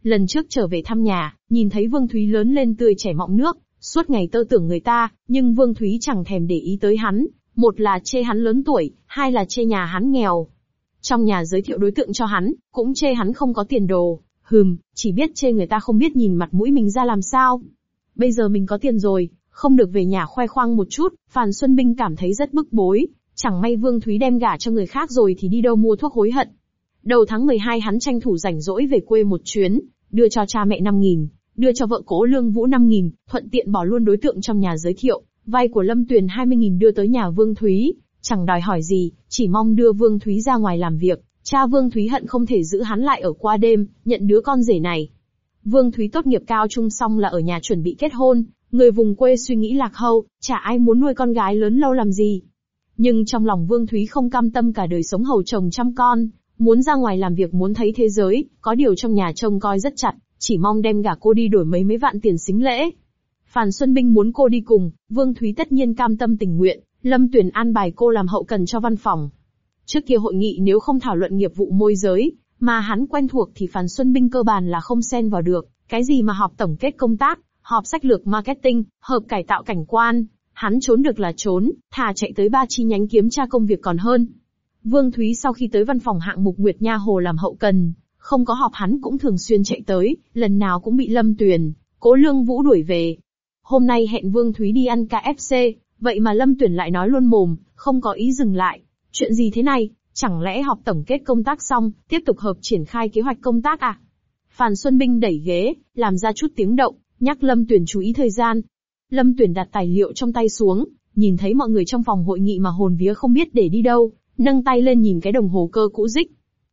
Lần trước trở về thăm nhà, nhìn thấy Vương Thúy lớn lên tươi trẻ mọng nước, suốt ngày tơ tưởng người ta, nhưng Vương Thúy chẳng thèm để ý tới hắn, một là chê hắn lớn tuổi, hai là chê nhà hắn nghèo. Trong nhà giới thiệu đối tượng cho hắn, cũng chê hắn không có tiền đồ, hừm, chỉ biết chê người ta không biết nhìn mặt mũi mình ra làm sao. Bây giờ mình có tiền rồi, không được về nhà khoe khoang một chút, Phan Xuân Binh cảm thấy rất bức bối, chẳng may Vương Thúy đem gả cho người khác rồi thì đi đâu mua thuốc hối hận. Đầu tháng mười hai hắn tranh thủ rảnh rỗi về quê một chuyến, đưa cho cha mẹ năm nghìn, đưa cho vợ Cố Lương Vũ năm nghìn, thuận tiện bỏ luôn đối tượng trong nhà giới thiệu, vay của Lâm Tuyền hai mươi nghìn đưa tới nhà Vương Thúy, chẳng đòi hỏi gì, chỉ mong đưa Vương Thúy ra ngoài làm việc. Cha Vương Thúy hận không thể giữ hắn lại ở qua đêm, nhận đứa con rể này. Vương Thúy tốt nghiệp cao trung xong là ở nhà chuẩn bị kết hôn, người vùng quê suy nghĩ lạc hậu, chả ai muốn nuôi con gái lớn lâu làm gì. Nhưng trong lòng Vương Thúy không cam tâm cả đời sống hầu chồng chăm con, muốn ra ngoài làm việc, muốn thấy thế giới, có điều trong nhà trông coi rất chặt, chỉ mong đem gả cô đi đổi mấy mấy vạn tiền sính lễ. Phan Xuân Binh muốn cô đi cùng, Vương Thúy tất nhiên cam tâm tình nguyện, Lâm Tuyền an bài cô làm hậu cần cho văn phòng. Trước kia hội nghị nếu không thảo luận nghiệp vụ môi giới, mà hắn quen thuộc thì Phan Xuân Binh cơ bản là không xen vào được, cái gì mà họp tổng kết công tác, họp sách lược marketing, họp cải tạo cảnh quan, hắn trốn được là trốn, thà chạy tới ba chi nhánh kiếm tra công việc còn hơn. Vương Thúy sau khi tới văn phòng hạng mục Nguyệt Nha Hồ làm hậu cần, không có họp hắn cũng thường xuyên chạy tới, lần nào cũng bị Lâm Tuyền, Cố Lương Vũ đuổi về. Hôm nay hẹn Vương Thúy đi ăn ca ép xê, vậy mà Lâm Tuyền lại nói luôn mồm, không có ý dừng lại. Chuyện gì thế này, chẳng lẽ họp tổng kết công tác xong, tiếp tục họp triển khai kế hoạch công tác à? Phan Xuân Binh đẩy ghế, làm ra chút tiếng động, nhắc Lâm Tuyền chú ý thời gian. Lâm Tuyền đặt tài liệu trong tay xuống, nhìn thấy mọi người trong phòng hội nghị mà hồn vía không biết để đi đâu, nâng tay lên nhìn cái đồng hồ cơ cũ rích.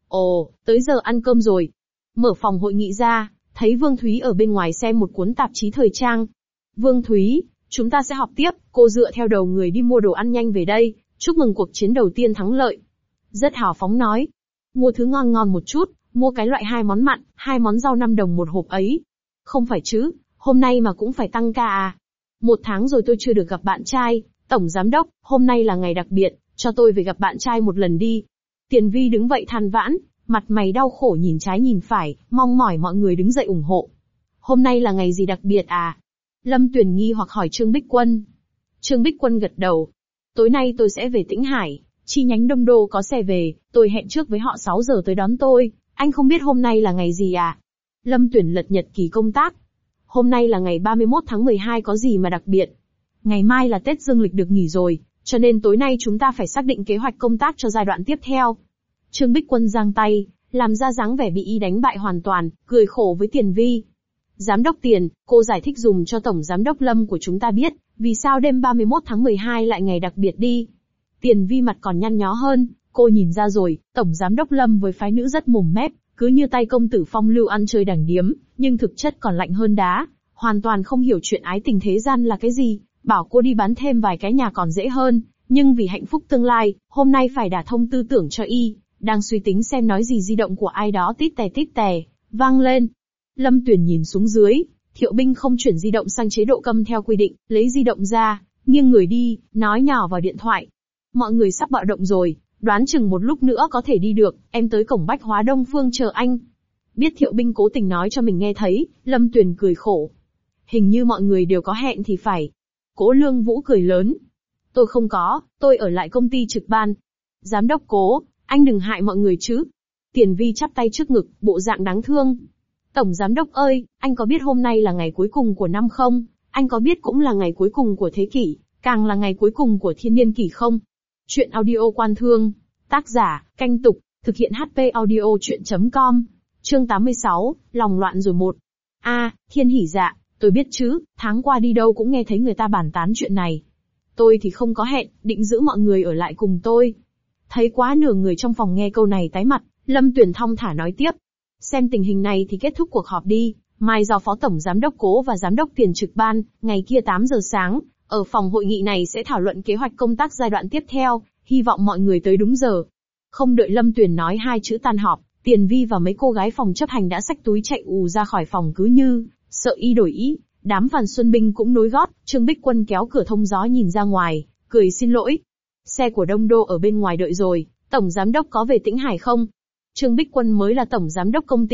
Ồ, tới giờ ăn cơm rồi. Mở phòng hội nghị ra, thấy Vương Thúy ở bên ngoài xem một cuốn tạp chí thời trang. Vương Thúy, chúng ta sẽ họp tiếp, cô dựa theo đầu người đi mua đồ ăn nhanh về đây, chúc mừng cuộc chiến đầu tiên thắng lợi. Rất hào phóng nói. Mua thứ ngon ngon một chút, mua cái loại hai món mặn, hai món rau năm đồng một hộp ấy. Không phải chứ, hôm nay mà cũng phải tăng ca à. Một tháng rồi tôi chưa được gặp bạn trai, Tổng Giám đốc, hôm nay là ngày đặc biệt, cho tôi về gặp bạn trai một lần đi. Tiền Vi đứng vậy than vãn, mặt mày đau khổ nhìn trái nhìn phải, mong mỏi mọi người đứng dậy ủng hộ. Hôm nay là ngày gì đặc biệt à? Lâm Tuyền nghi hoặc hỏi Trương Bích Quân. Trương Bích Quân gật đầu. Tối nay tôi sẽ về Tĩnh Hải, chi nhánh Đông Đô có xe về, tôi hẹn trước với họ sáu giờ tới đón tôi, anh không biết hôm nay là ngày gì à? Lâm Tuyền lật nhật ký công tác. Hôm nay là ngày ba mươi mốt tháng mười hai, có gì mà đặc biệt? Ngày mai là Tết Dương lịch được nghỉ rồi, cho nên tối nay chúng ta phải xác định kế hoạch công tác cho giai đoạn tiếp theo. Trương Bích Quân giang tay, làm ra dáng vẻ bị y đánh bại hoàn toàn, cười khổ với Tiền Vi. Giám đốc Tiền, cô giải thích dùm cho Tổng Giám đốc Lâm của chúng ta biết, vì sao đêm ba mươi mốt tháng mười hai lại ngày đặc biệt đi. Tiền Vi mặt còn nhăn nhó hơn, cô nhìn ra rồi, Tổng Giám đốc Lâm với phái nữ rất mồm mép, cứ như tay công tử phong lưu ăn chơi đằng điếm, nhưng thực chất còn lạnh hơn đá, hoàn toàn không hiểu chuyện ái tình thế gian là cái gì, bảo cô đi bán thêm vài cái nhà còn dễ hơn, nhưng vì hạnh phúc tương lai, hôm nay phải đả thông tư tưởng cho y, đang suy tính xem nói gì di động của ai đó tít tè tít tè, vang lên. Lâm Tuyền nhìn xuống dưới, Thiệu Binh không chuyển di động sang chế độ câm theo quy định, lấy di động ra, nghiêng người đi, nói nhỏ vào điện thoại. Mọi người sắp bạo động rồi, đoán chừng một lúc nữa có thể đi được, em tới cổng Bách Hóa Đông Phương chờ anh. Biết Thiệu Binh cố tình nói cho mình nghe thấy, Lâm Tuyền cười khổ. Hình như mọi người đều có hẹn thì phải. Cố Lương Vũ cười lớn. Tôi không có, tôi ở lại công ty trực ban. Giám đốc Cố, anh đừng hại mọi người chứ. Tiền Vi chắp tay trước ngực, bộ dạng đáng thương. Tổng Giám đốc ơi, anh có biết hôm nay là ngày cuối cùng của năm không? Anh có biết cũng là ngày cuối cùng của thế kỷ, càng là ngày cuối cùng của thiên niên kỷ không? Chuyện audio Quan Thương. Tác giả, Canh Tục. Thực hiện hát pê audio chuyện chấm com. Chương tám mươi sáu, lòng loạn rồi một. A, à, Thiên Hỷ Dạ, tôi biết chứ, tháng qua đi đâu cũng nghe thấy người ta bàn tán chuyện này. Tôi thì không có hẹn, định giữ mọi người ở lại cùng tôi. Thấy quá nửa người trong phòng nghe câu này tái mặt, Lâm Tuyền thong thả nói tiếp. Xem tình hình này thì kết thúc cuộc họp đi, mai do Phó Tổng Giám đốc Cố và Giám đốc Tiền trực ban, ngày kia tám giờ sáng, ở phòng hội nghị này sẽ thảo luận kế hoạch công tác giai đoạn tiếp theo, hy vọng mọi người tới đúng giờ. Không đợi Lâm Tuyền nói hai chữ tan họp, Tiền Vi và mấy cô gái phòng chấp hành đã xách túi chạy ù ra khỏi phòng cứ như sợ y đổi ý. Đám Phan Xuân Binh cũng nối gót, Trương Bích Quân kéo cửa thông gió nhìn ra ngoài, cười xin lỗi. Xe của Đông Đô ở bên ngoài đợi rồi, Tổng Giám đốc có về Tĩnh Hải không? Trương Bích Quân mới là Tổng Giám đốc công ty,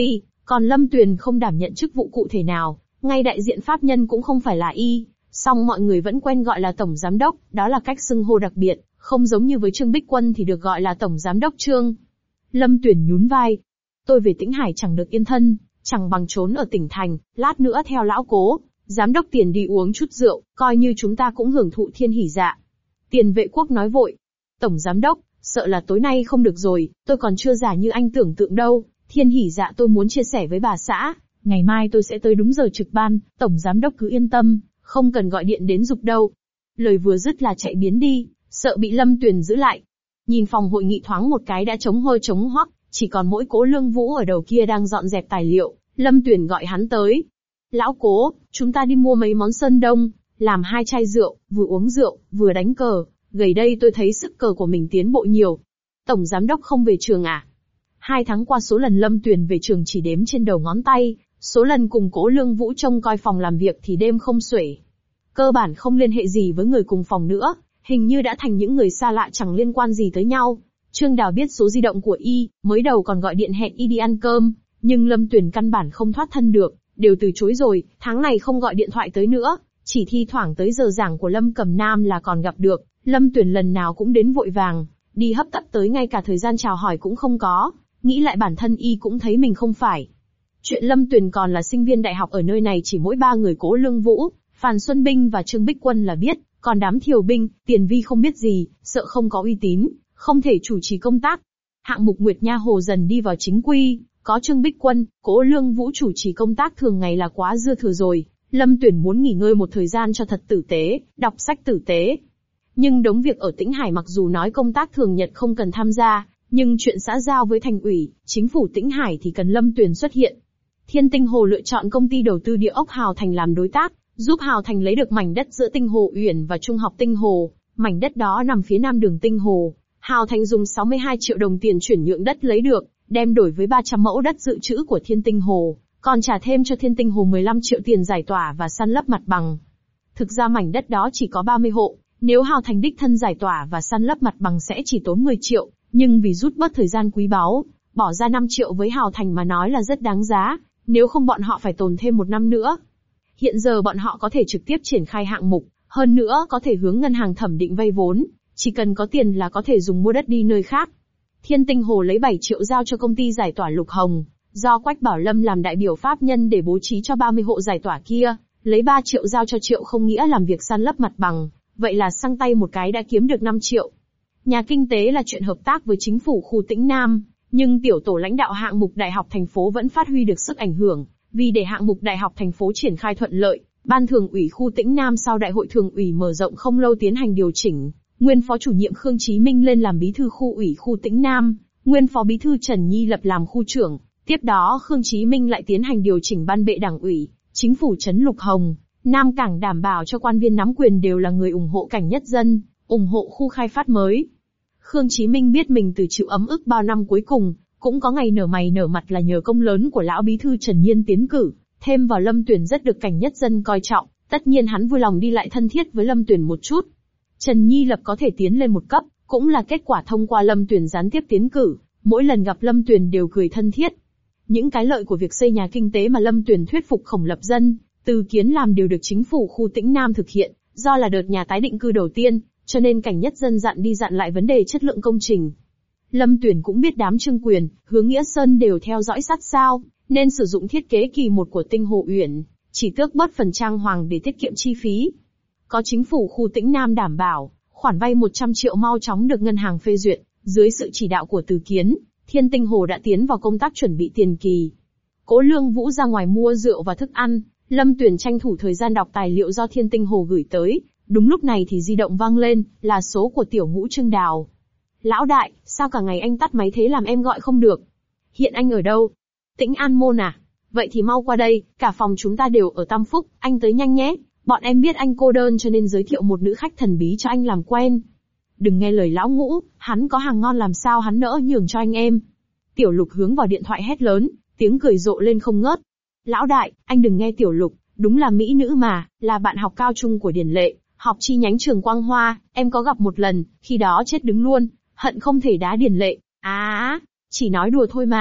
Còn Lâm Tuyền không đảm nhận chức vụ cụ thể nào, ngay đại diện pháp nhân cũng không phải là y, song mọi người vẫn quen gọi là tổng giám đốc, đó là cách xưng hô đặc biệt, không giống như với Trương Bích Quân thì được gọi là tổng giám đốc Trương. Lâm Tuyền nhún vai. Tôi về Tĩnh Hải chẳng được yên thân, chẳng bằng trốn ở tỉnh thành, lát nữa theo lão Cố, giám đốc Tiền đi uống chút rượu, coi như chúng ta cũng hưởng thụ thiên hỉ dạ. Tiền Vệ Quốc nói vội. Tổng giám đốc, sợ là tối nay không được rồi, tôi còn chưa già như anh tưởng tượng đâu, thiên hỉ dạ tôi muốn chia sẻ với bà xã, ngày mai tôi sẽ tới đúng giờ trực ban, tổng giám đốc cứ yên tâm, không cần gọi điện đến giục đâu. Lời vừa dứt là chạy biến đi, sợ bị Lâm Tuyền giữ lại. Nhìn phòng hội nghị thoáng một cái đã trống hôi trống hoắc, chỉ còn mỗi Cố Lương Vũ ở đầu kia đang dọn dẹp tài liệu, Lâm Tuyền gọi hắn tới. Lão Cố, chúng ta đi mua mấy món sơn đông, làm hai chai rượu, vừa uống rượu, vừa đánh cờ, gầy đây tôi thấy sức cờ của mình tiến bộ nhiều. Tổng giám đốc không về trường à? Hai tháng qua số lần Lâm Tuyền về trường chỉ đếm trên đầu ngón tay, số lần cùng Cố Lương Vũ trông coi phòng làm việc thì đêm không xuể. Cơ bản không liên hệ gì với người cùng phòng nữa, hình như đã thành những người xa lạ chẳng liên quan gì tới nhau. Trương Đào biết số di động của y, mới đầu còn gọi điện hẹn y đi ăn cơm, nhưng Lâm Tuyền căn bản không thoát thân được, đều từ chối rồi, tháng này không gọi điện thoại tới nữa, chỉ thi thoảng tới giờ giảng của Lâm Cẩm Nam là còn gặp được, Lâm Tuyền lần nào cũng đến vội vàng, đi hấp tấp tới ngay cả thời gian chào hỏi cũng không có, nghĩ lại bản thân y cũng thấy mình không phải. Chuyện Lâm Tuyền còn là sinh viên đại học ở nơi này chỉ mỗi ba người Cố Lương Vũ, Phan Xuân Binh và Trương Bích Quân là biết, còn đám Thiều Binh, Tiền Vi không biết gì, sợ không có uy tín, không thể chủ trì công tác. Hạng mục Nguyệt Nha Hồ dần đi vào chính quy, có Trương Bích Quân, Cố Lương Vũ chủ trì công tác thường ngày là quá dư thừa rồi, Lâm Tuyền muốn nghỉ ngơi một thời gian cho thật tử tế, đọc sách tử tế. Nhưng đống việc ở Tĩnh Hải mặc dù nói công tác thường nhật không cần tham gia, nhưng chuyện xã giao với thành ủy, chính phủ Tĩnh Hải thì cần Lâm Tuyền xuất hiện. Thiên Tinh Hồ lựa chọn công ty đầu tư địa ốc Hào Thành làm đối tác, giúp Hào Thành lấy được mảnh đất giữa Tinh Hồ Uyển và Trung học Tinh Hồ, mảnh đất đó nằm phía nam đường Tinh Hồ. Hào Thành dùng sáu mươi hai triệu đồng tiền chuyển nhượng đất lấy được, đem đổi với ba trăm mẫu đất dự trữ của Thiên Tinh Hồ, còn trả thêm cho Thiên Tinh Hồ mười lăm triệu tiền giải tỏa và san lấp mặt bằng. Thực ra mảnh đất đó chỉ có ba mươi hộ, nếu Hào Thành đích thân giải tỏa và san lấp mặt bằng sẽ chỉ tốn mười triệu, nhưng vì rút bớt thời gian quý báu, bỏ ra năm triệu với Hào Thành mà nói là rất đáng giá, nếu không bọn họ phải tồn thêm một năm nữa. Hiện giờ bọn họ có thể trực tiếp triển khai hạng mục, hơn nữa có thể hướng ngân hàng thẩm định vay vốn, chỉ cần có tiền là có thể dùng mua đất đi nơi khác. Thiên Tinh Hồ lấy bảy triệu giao cho công ty giải tỏa Lục Hồng, do Quách Bảo Lâm làm đại biểu pháp nhân để bố trí cho ba mươi hộ giải tỏa kia, lấy ba triệu giao cho Triệu Không Nghĩa làm việc san lấp mặt bằng, vậy là sang tay một cái đã kiếm được năm triệu. Nhà kinh tế là chuyện hợp tác với chính phủ khu Tĩnh Nam, nhưng tiểu tổ lãnh đạo hạng mục đại học thành phố vẫn phát huy được sức ảnh hưởng, vì để hạng mục đại học thành phố triển khai thuận lợi, ban thường ủy khu Tĩnh Nam sau đại hội thường ủy mở rộng không lâu tiến hành điều chỉnh, nguyên phó chủ nhiệm Khương Chí Minh lên làm bí thư khu ủy khu Tĩnh Nam, nguyên phó bí thư Trần Nhi Lập làm khu trưởng, tiếp đó Khương Chí Minh lại tiến hành điều chỉnh ban bệ đảng ủy, chính phủ trấn Lục Hồng, Nam Cảng đảm bảo cho quan viên nắm quyền đều là người ủng hộ Cảnh Nhất Dân, ủng hộ khu khai phát mới. Khương Chí Minh biết mình từ chịu ấm ức bao năm cuối cùng, cũng có ngày nở mày nở mặt là nhờ công lớn của lão bí thư Trần Nhiên tiến cử, thêm vào Lâm Tuyền rất được Cảnh Nhất Dân coi trọng, tất nhiên hắn vui lòng đi lại thân thiết với Lâm Tuyền một chút. Trần Nhi Lập có thể tiến lên một cấp, cũng là kết quả thông qua Lâm Tuyền gián tiếp tiến cử, mỗi lần gặp Lâm Tuyền đều cười thân thiết. Những cái lợi của việc xây nhà kinh tế mà Lâm Tuyền thuyết phục Khổng Lập Dân, Từ Kiến làm đều được chính phủ khu Tĩnh Nam thực hiện, do là đợt nhà tái định cư đầu tiên, cho nên Cảnh Nhất Dân dặn đi dặn lại vấn đề chất lượng công trình. Lâm Tuyền cũng biết đám Trương Quyền, Hướng Nghĩa Sơn đều theo dõi sát sao, nên sử dụng thiết kế kỳ một của Tinh Hồ Uyển, chỉ tước bớt phần trang hoàng để tiết kiệm chi phí. Có chính phủ khu Tĩnh Nam đảm bảo, khoản vay một trăm triệu mau chóng được ngân hàng phê duyệt, dưới sự chỉ đạo của Từ Kiến, Thiên Tinh Hồ đã tiến vào công tác chuẩn bị tiền kỳ. Cố Lương Vũ ra ngoài mua rượu và thức ăn, Lâm Tuyền tranh thủ thời gian đọc tài liệu do Thiên Tinh Hồ gửi tới, đúng lúc này thì di động vang lên, là số của tiểu ngũ Trương Đào. Lão đại, sao cả ngày anh tắt máy thế làm em gọi không được? Hiện anh ở đâu? Tĩnh An Môn à? Vậy thì mau qua đây, cả phòng chúng ta đều ở Tam Phúc, anh tới nhanh nhé. Bọn em biết anh cô đơn cho nên giới thiệu một nữ khách thần bí cho anh làm quen. Đừng nghe lời lão ngũ, hắn có hàng ngon làm sao hắn nỡ nhường cho anh em. Tiểu Lục hướng vào điện thoại hét lớn, tiếng cười rộ lên không ngớt. Lão đại, anh đừng nghe Tiểu Lục, đúng là mỹ nữ mà, là bạn học cao trung của Điền Lệ, học chi nhánh trường Quang Hoa, em có gặp một lần, khi đó chết đứng luôn, hận không thể đá Điền Lệ. À, chỉ nói đùa thôi mà,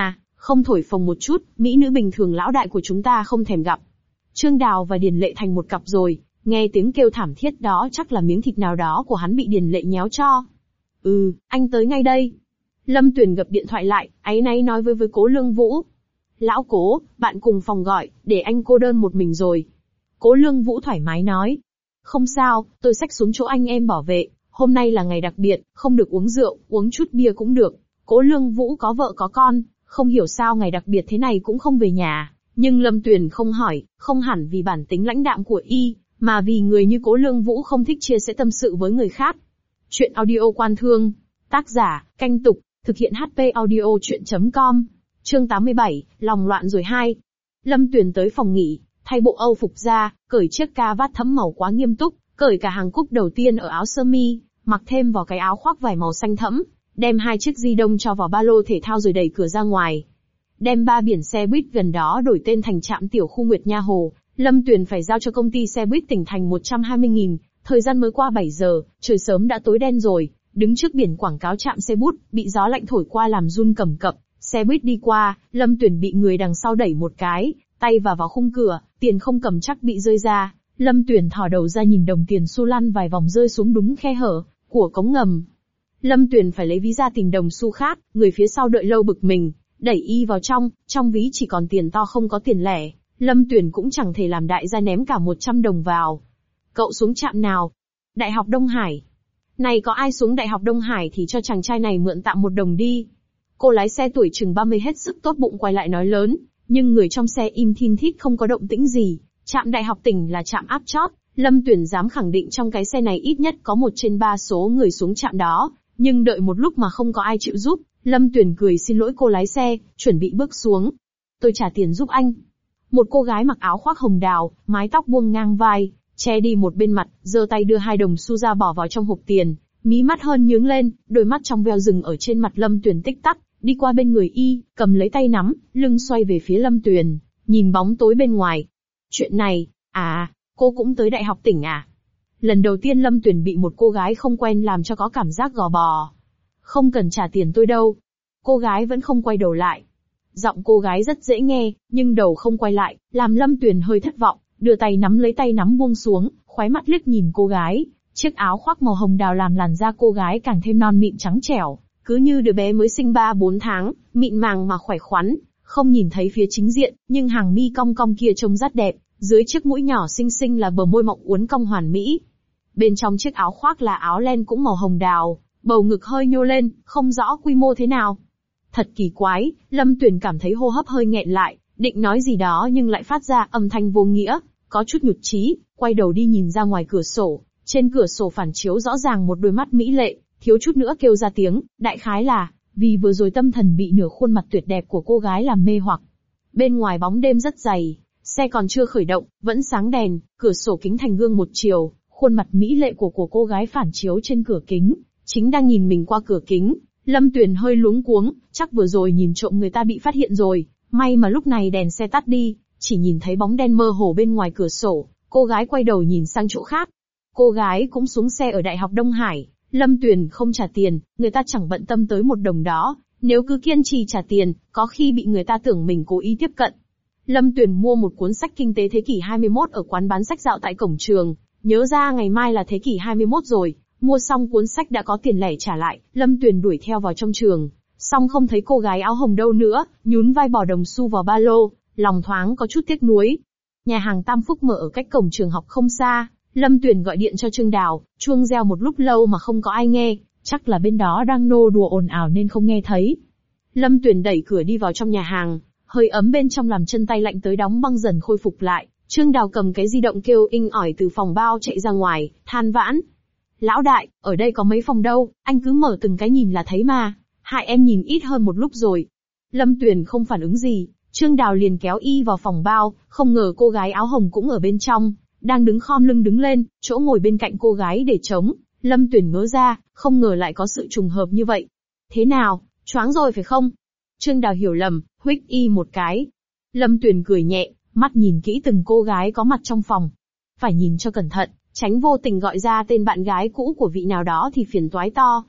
Không thổi phồng một chút, mỹ nữ bình thường lão đại của chúng ta không thèm gặp. Trương Đào và Điền Lệ thành một cặp rồi, nghe tiếng kêu thảm thiết đó chắc là miếng thịt nào đó của hắn bị Điền Lệ nhéo cho. Ừ, anh tới ngay đây. Lâm Tuyền gập điện thoại lại, áy náy nói với với Cố Lương Vũ. Lão Cố, bạn cùng phòng gọi, để anh cô đơn một mình rồi. Cố Lương Vũ thoải mái nói. Không sao, tôi xách xuống chỗ anh em bảo vệ, hôm nay là ngày đặc biệt, không được uống rượu, uống chút bia cũng được. Cố Lương Vũ có vợ có con, không hiểu sao ngày đặc biệt thế này cũng không về nhà. Nhưng Lâm Tuyền không hỏi, không hẳn vì bản tính lãnh đạm của y, mà vì người như Cố Lương Vũ không thích chia sẻ tâm sự với người khác. Chuyện audio Quan Thương. Tác giả, Canh Tục, thực hiện hát pê audio chuyện chấm com. Chương tám mươi bảy, lòng loạn rồi hai. Lâm Tuyền tới phòng nghỉ, thay bộ Âu phục ra, cởi chiếc ca vát thẫm màu quá nghiêm túc, cởi cả hàng cúc đầu tiên ở áo sơ mi, mặc thêm vào cái áo khoác vải màu xanh thẫm, đem hai chiếc di động cho vào ba lô thể thao rồi đẩy cửa ra ngoài. Đem ba biển xe buýt gần đó đổi tên thành trạm tiểu khu Nguyệt Nha Hồ, Lâm Tuyền phải giao cho công ty xe buýt tỉnh thành một trăm hai mươi nghìn, thời gian mới qua bảy giờ, trời sớm đã tối đen rồi, đứng trước biển quảng cáo trạm xe buýt, bị gió lạnh thổi qua làm run cầm cập, xe buýt đi qua, Lâm Tuyền bị người đằng sau đẩy một cái, tay vào vào khung cửa, tiền không cầm chắc bị rơi ra, Lâm Tuyền thò đầu ra nhìn đồng tiền xu lăn vài vòng rơi xuống đúng khe hở của cống ngầm. Lâm Tuyền phải lấy ví ra tìm đồng xu khác, người phía sau đợi lâu bực mình, đẩy y vào trong, trong ví chỉ còn tiền to không có tiền lẻ, Lâm Tuyền cũng chẳng thể làm đại gia ném cả một trăm đồng vào. Cậu xuống trạm nào? Đại học Đông Hải. Này có ai xuống Đại học Đông Hải thì cho chàng trai này mượn tạm một đồng đi. Cô lái xe tuổi chừng ba mươi hết sức tốt bụng quay lại nói lớn, nhưng người trong xe im thin thít không có động tĩnh gì. Trạm Đại học tỉnh là trạm áp chót, Lâm Tuyền dám khẳng định trong cái xe này ít nhất có một trên ba số người xuống trạm đó, nhưng đợi một lúc mà không có ai chịu giúp, Lâm Tuyền cười xin lỗi cô lái xe, chuẩn bị bước xuống. Tôi trả tiền giúp anh. Một cô gái mặc áo khoác hồng đào, mái tóc buông ngang vai, che đi một bên mặt, giơ tay đưa hai đồng xu ra bỏ vào trong hộp tiền, mí mắt hơn nhướng lên, đôi mắt trong veo dừng ở trên mặt Lâm Tuyền tích tắc, đi qua bên người y, cầm lấy tay nắm, lưng xoay về phía Lâm Tuyền, nhìn bóng tối bên ngoài. Chuyện này, à, cô cũng tới Đại học tỉnh à? Lần đầu tiên Lâm Tuyền bị một cô gái không quen làm cho có cảm giác gò bò. Không cần trả tiền tôi đâu. Cô gái vẫn không quay đầu lại. Giọng cô gái rất dễ nghe, nhưng đầu không quay lại, làm Lâm Tuyền hơi thất vọng, đưa tay nắm lấy tay nắm buông xuống, khóe mắt liếc nhìn cô gái. Chiếc áo khoác màu hồng đào làm làn da cô gái càng thêm non mịn trắng trẻo, cứ như đứa bé mới sinh ba bốn tháng, mịn màng mà khỏe khoắn, không nhìn thấy phía chính diện, nhưng hàng mi cong cong kia trông rất đẹp, dưới chiếc mũi nhỏ xinh xinh là bờ môi mọng uốn cong hoàn mỹ. Bên trong chiếc áo khoác là áo len cũng màu hồng đào, bầu ngực hơi nhô lên, không rõ quy mô thế nào. Thật kỳ quái, Lâm Tuyền cảm thấy hô hấp hơi nghẹn lại, định nói gì đó nhưng lại phát ra âm thanh vô nghĩa, có chút nhụt chí, quay đầu đi nhìn ra ngoài cửa sổ, trên cửa sổ phản chiếu rõ ràng một đôi mắt mỹ lệ, thiếu chút nữa kêu ra tiếng, đại khái là, vì vừa rồi tâm thần bị nửa khuôn mặt tuyệt đẹp của cô gái làm mê hoặc. Bên ngoài bóng đêm rất dày, xe còn chưa khởi động, vẫn sáng đèn, cửa sổ kính thành gương một chiều, khuôn mặt mỹ lệ của của cô gái phản chiếu trên cửa kính, chính đang nhìn mình qua cửa kính. Lâm Tuyền hơi luống cuống, chắc vừa rồi nhìn trộm người ta bị phát hiện rồi, may mà lúc này đèn xe tắt đi, chỉ nhìn thấy bóng đen mơ hồ bên ngoài cửa sổ, cô gái quay đầu nhìn sang chỗ khác. Cô gái cũng xuống xe ở Đại học Đông Hải, Lâm Tuyền không trả tiền, người ta chẳng bận tâm tới một đồng đó, nếu cứ kiên trì trả tiền, có khi bị người ta tưởng mình cố ý tiếp cận. Lâm Tuyền mua một cuốn sách kinh tế thế kỷ hai mươi mốt ở quán bán sách dạo tại cổng trường, nhớ ra ngày mai là thế kỷ hai mươi mốt rồi. Mua xong cuốn sách đã có tiền lẻ trả lại, Lâm Tuyền đuổi theo vào trong trường, xong không thấy cô gái áo hồng đâu nữa, nhún vai bỏ đồng xu vào ba lô, lòng thoáng có chút tiếc nuối. Nhà hàng Tam Phúc mở ở cách cổng trường học không xa, Lâm Tuyền gọi điện cho Trương Đào, chuông reo một lúc lâu mà không có ai nghe, chắc là bên đó đang nô đùa ồn ào nên không nghe thấy. Lâm Tuyền đẩy cửa đi vào trong nhà hàng, hơi ấm bên trong làm chân tay lạnh tới đóng băng dần khôi phục lại. Trương Đào cầm cái di động kêu inh ỏi từ phòng bao chạy ra ngoài, than vãn. Lão đại, ở đây có mấy phòng đâu, anh cứ mở từng cái nhìn là thấy mà, hại em nhìn ít hơn một lúc rồi. Lâm Tuyền không phản ứng gì, Trương Đào liền kéo y vào phòng bao, không ngờ cô gái áo hồng cũng ở bên trong, đang đứng khom lưng đứng lên, chỗ ngồi bên cạnh cô gái để trống. Lâm Tuyền ngớ ra, không ngờ lại có sự trùng hợp như vậy. Thế nào, choáng rồi phải không? Trương Đào hiểu lầm, huých y một cái. Lâm Tuyền cười nhẹ, mắt nhìn kỹ từng cô gái có mặt trong phòng. Phải nhìn cho cẩn thận, tránh vô tình gọi ra tên bạn gái cũ của vị nào đó thì phiền toái to.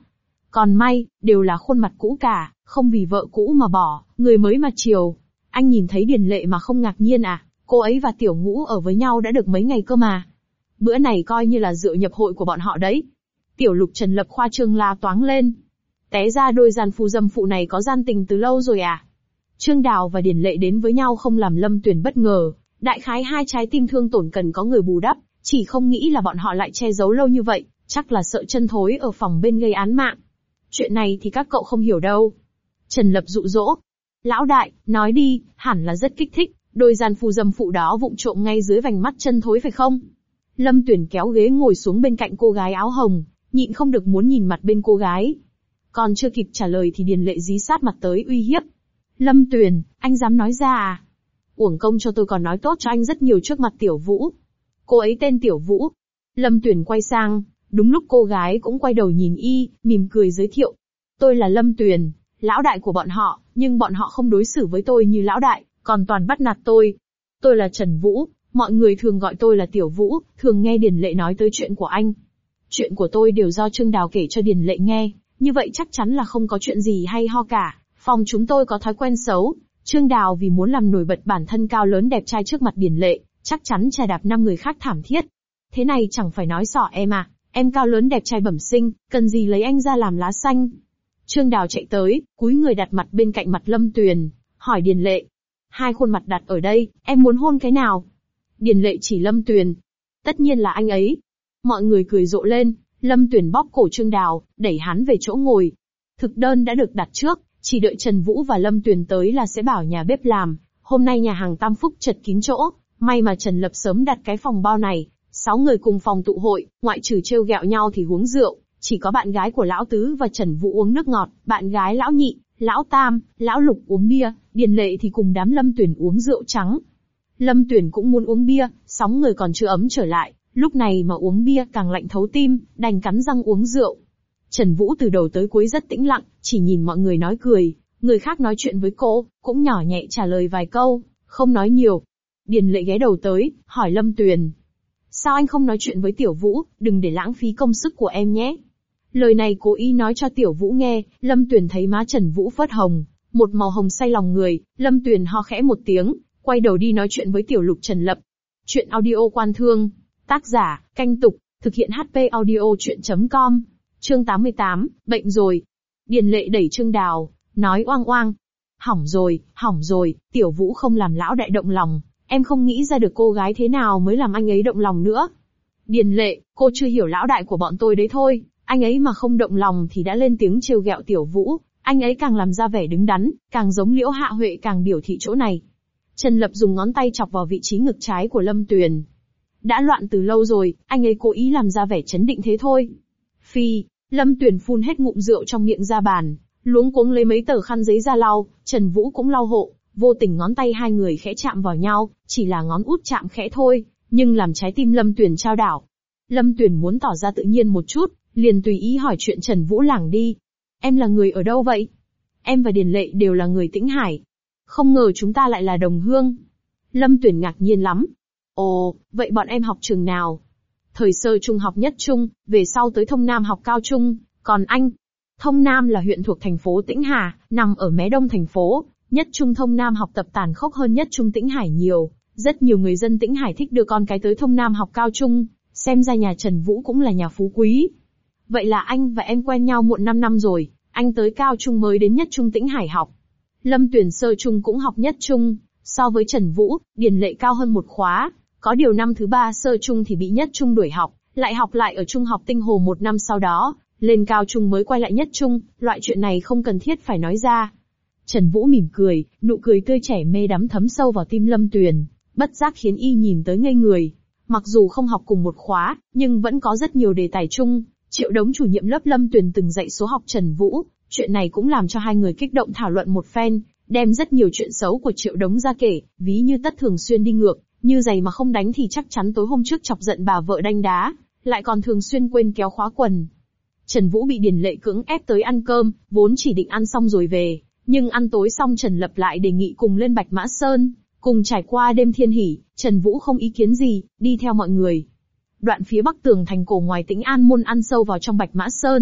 Còn may, đều là khuôn mặt cũ cả, không vì vợ cũ mà bỏ, người mới mà chiều. Anh nhìn thấy Điền Lệ mà không ngạc nhiên à, cô ấy và Tiểu Ngũ ở với nhau đã được mấy ngày cơ mà. Bữa này coi như là rượu nhập hội của bọn họ đấy. Tiểu Lục Trần Lập khoa trương la toáng lên. Té ra đôi gian phu dâm phụ này có gian tình từ lâu rồi à? Trương Đào và Điền Lệ đến với nhau không làm Lâm Tuyền bất ngờ, đại khái hai trái tim thương tổn cần có người bù đắp, chỉ không nghĩ là bọn họ lại che giấu lâu như vậy, chắc là sợ chân thối ở phòng bên gây án mạng. Chuyện này thì các cậu không hiểu đâu. Trần Lập dụ dỗ. Lão đại, nói đi, hẳn là rất kích thích, đôi gian phu dâm phụ đó vụng trộm ngay dưới vành mắt chân thối phải không? Lâm Tuyền kéo ghế ngồi xuống bên cạnh cô gái áo hồng, nhịn không được muốn nhìn mặt bên cô gái. Còn chưa kịp trả lời thì Điền Lệ dí sát mặt tới uy hiếp. Lâm Tuyền, anh dám nói ra à? Uổng công cho tôi còn nói tốt cho anh rất nhiều trước mặt Tiểu Vũ. Cô ấy tên Tiểu Vũ. Lâm Tuyền quay sang, đúng lúc cô gái cũng quay đầu nhìn y, mỉm cười giới thiệu. Tôi là Lâm Tuyền, lão đại của bọn họ, nhưng bọn họ không đối xử với tôi như lão đại, còn toàn bắt nạt tôi. Tôi là Trần Vũ, mọi người thường gọi tôi là Tiểu Vũ, thường nghe Điền Lệ nói tới chuyện của anh. Chuyện của tôi đều do Trương Đào kể cho Điền Lệ nghe, như vậy chắc chắn là không có chuyện gì hay ho cả. Phòng chúng tôi có thói quen xấu, Trương Đào vì muốn làm nổi bật bản thân cao lớn đẹp trai trước mặt Điền Lệ, chắc chắn chà đạp năm người khác thảm thiết. Thế này chẳng phải nói xỏ em à, em cao lớn đẹp trai bẩm sinh, cần gì lấy anh ra làm lá xanh. Trương Đào chạy tới, cúi người đặt mặt bên cạnh mặt Lâm Tuyền, hỏi Điền Lệ. Hai khuôn mặt đặt ở đây, em muốn hôn cái nào? Điền Lệ chỉ Lâm Tuyền. Tất nhiên là anh ấy. Mọi người cười rộ lên, Lâm Tuyền bóp cổ Trương Đào, đẩy hắn về chỗ ngồi. Thực đơn đã được đặt trước, chỉ đợi Trần Vũ và Lâm Tuyền tới là sẽ bảo nhà bếp làm. Hôm nay nhà hàng Tam Phúc chật kín chỗ, may mà Trần Lập sớm đặt cái phòng bao này. Sáu người cùng phòng tụ hội, ngoại trừ trêu ghẹo nhau thì uống rượu, chỉ có bạn gái của Lão Tứ và Trần Vũ uống nước ngọt, bạn gái Lão Nhị, Lão Tam, Lão Lục uống bia, Điền Lệ thì cùng đám Lâm Tuyền uống rượu trắng. Lâm Tuyền cũng muốn uống bia, sóng người còn chưa ấm trở lại, lúc này mà uống bia càng lạnh thấu tim, đành cắn răng uống rượu. Trần Vũ từ đầu tới cuối rất tĩnh lặng, chỉ nhìn mọi người nói cười, người khác nói chuyện với cô, cũng nhỏ nhẹ trả lời vài câu, không nói nhiều. Điền Lệ ghé đầu tới, hỏi Lâm Tuyền. Sao anh không nói chuyện với Tiểu Vũ, đừng để lãng phí công sức của em nhé. Lời này cố ý nói cho Tiểu Vũ nghe, Lâm Tuyền thấy má Trần Vũ phớt hồng, một màu hồng say lòng người, Lâm Tuyền ho khẽ một tiếng, quay đầu đi nói chuyện với Tiểu Lục Trần Lập. Chuyện audio Quan Thương, tác giả, Canh Tục, thực hiện hát pê audio chuyện chấm com, chương tám mươi tám, bệnh rồi. Điền Lệ đẩy Trương Đào, nói oang oang. Hỏng rồi, hỏng rồi, Tiểu Vũ không làm lão đại động lòng, em không nghĩ ra được cô gái thế nào mới làm anh ấy động lòng nữa. Điền Lệ, cô chưa hiểu lão đại của bọn tôi đấy thôi, anh ấy mà không động lòng thì đã lên tiếng trêu ghẹo Tiểu Vũ, anh ấy càng làm ra vẻ đứng đắn, càng giống Liễu Hạ Huệ càng biểu thị chỗ này. Trần Lập dùng ngón tay chọc vào vị trí ngực trái của Lâm Tuyền. Đã loạn từ lâu rồi, anh ấy cố ý làm ra vẻ chấn định thế thôi. Phi, Lâm Tuyền phun hết ngụm rượu trong miệng ra bàn, luống cuống lấy mấy tờ khăn giấy ra lau, Trần Vũ cũng lau hộ, vô tình ngón tay hai người khẽ chạm vào nhau, chỉ là ngón út chạm khẽ thôi, nhưng làm trái tim Lâm Tuyền trao đảo. Lâm Tuyền muốn tỏ ra tự nhiên một chút, liền tùy ý hỏi chuyện Trần Vũ lảng đi. Em là người ở đâu vậy? Em và Điền Lệ đều là người Tĩnh Hải. Không ngờ chúng ta lại là đồng hương. Lâm Tuyền ngạc nhiên lắm. Ồ, vậy bọn em học trường nào? Thời sơ trung học Nhất Trung, về sau tới Thông Nam học cao trung, còn anh? Thông Nam là huyện thuộc thành phố Tĩnh Hà, nằm ở mé đông thành phố. Nhất Trung Thông Nam học tập tàn khốc hơn Nhất Trung Tĩnh Hải nhiều. Rất nhiều người dân Tĩnh Hải thích đưa con cái tới Thông Nam học cao trung, xem ra nhà Trần Vũ cũng là nhà phú quý. Vậy là anh và em quen nhau muộn năm năm rồi, anh tới cao trung mới đến Nhất Trung Tĩnh Hải học. Lâm Tuyền sơ trung cũng học Nhất Trung, so với Trần Vũ, Điền Lệ cao hơn một khóa, có điều năm thứ ba sơ trung thì bị Nhất Trung đuổi học, lại học lại ở Trung học Tinh Hồ một năm sau đó, lên cao trung mới quay lại Nhất Trung, loại chuyện này không cần thiết phải nói ra. Trần Vũ mỉm cười, nụ cười tươi trẻ mê đắm thấm sâu vào tim Lâm Tuyền, bất giác khiến y nhìn tới ngây người. Mặc dù không học cùng một khóa, nhưng vẫn có rất nhiều đề tài chung. Triệu Đống chủ nhiệm lớp Lâm Tuyền từng dạy số học Trần Vũ, chuyện này cũng làm cho hai người kích động thảo luận một phen, đem rất nhiều chuyện xấu của Triệu Đống ra kể, ví như Tất thường xuyên đi ngược, như giày mà không đánh thì chắc chắn tối hôm trước chọc giận bà vợ đánh đá, lại còn thường xuyên quên kéo khóa quần. Trần Vũ bị Điền Lệ cưỡng ép tới ăn cơm, vốn chỉ định ăn xong rồi về, nhưng ăn tối xong Trần Lập lại đề nghị cùng lên Bạch Mã Sơn, cùng trải qua đêm thiên hỷ, Trần Vũ không ý kiến gì, đi theo mọi người. Đoạn phía bắc tường thành cổ ngoài Tĩnh An môn ăn sâu vào trong Bạch Mã Sơn,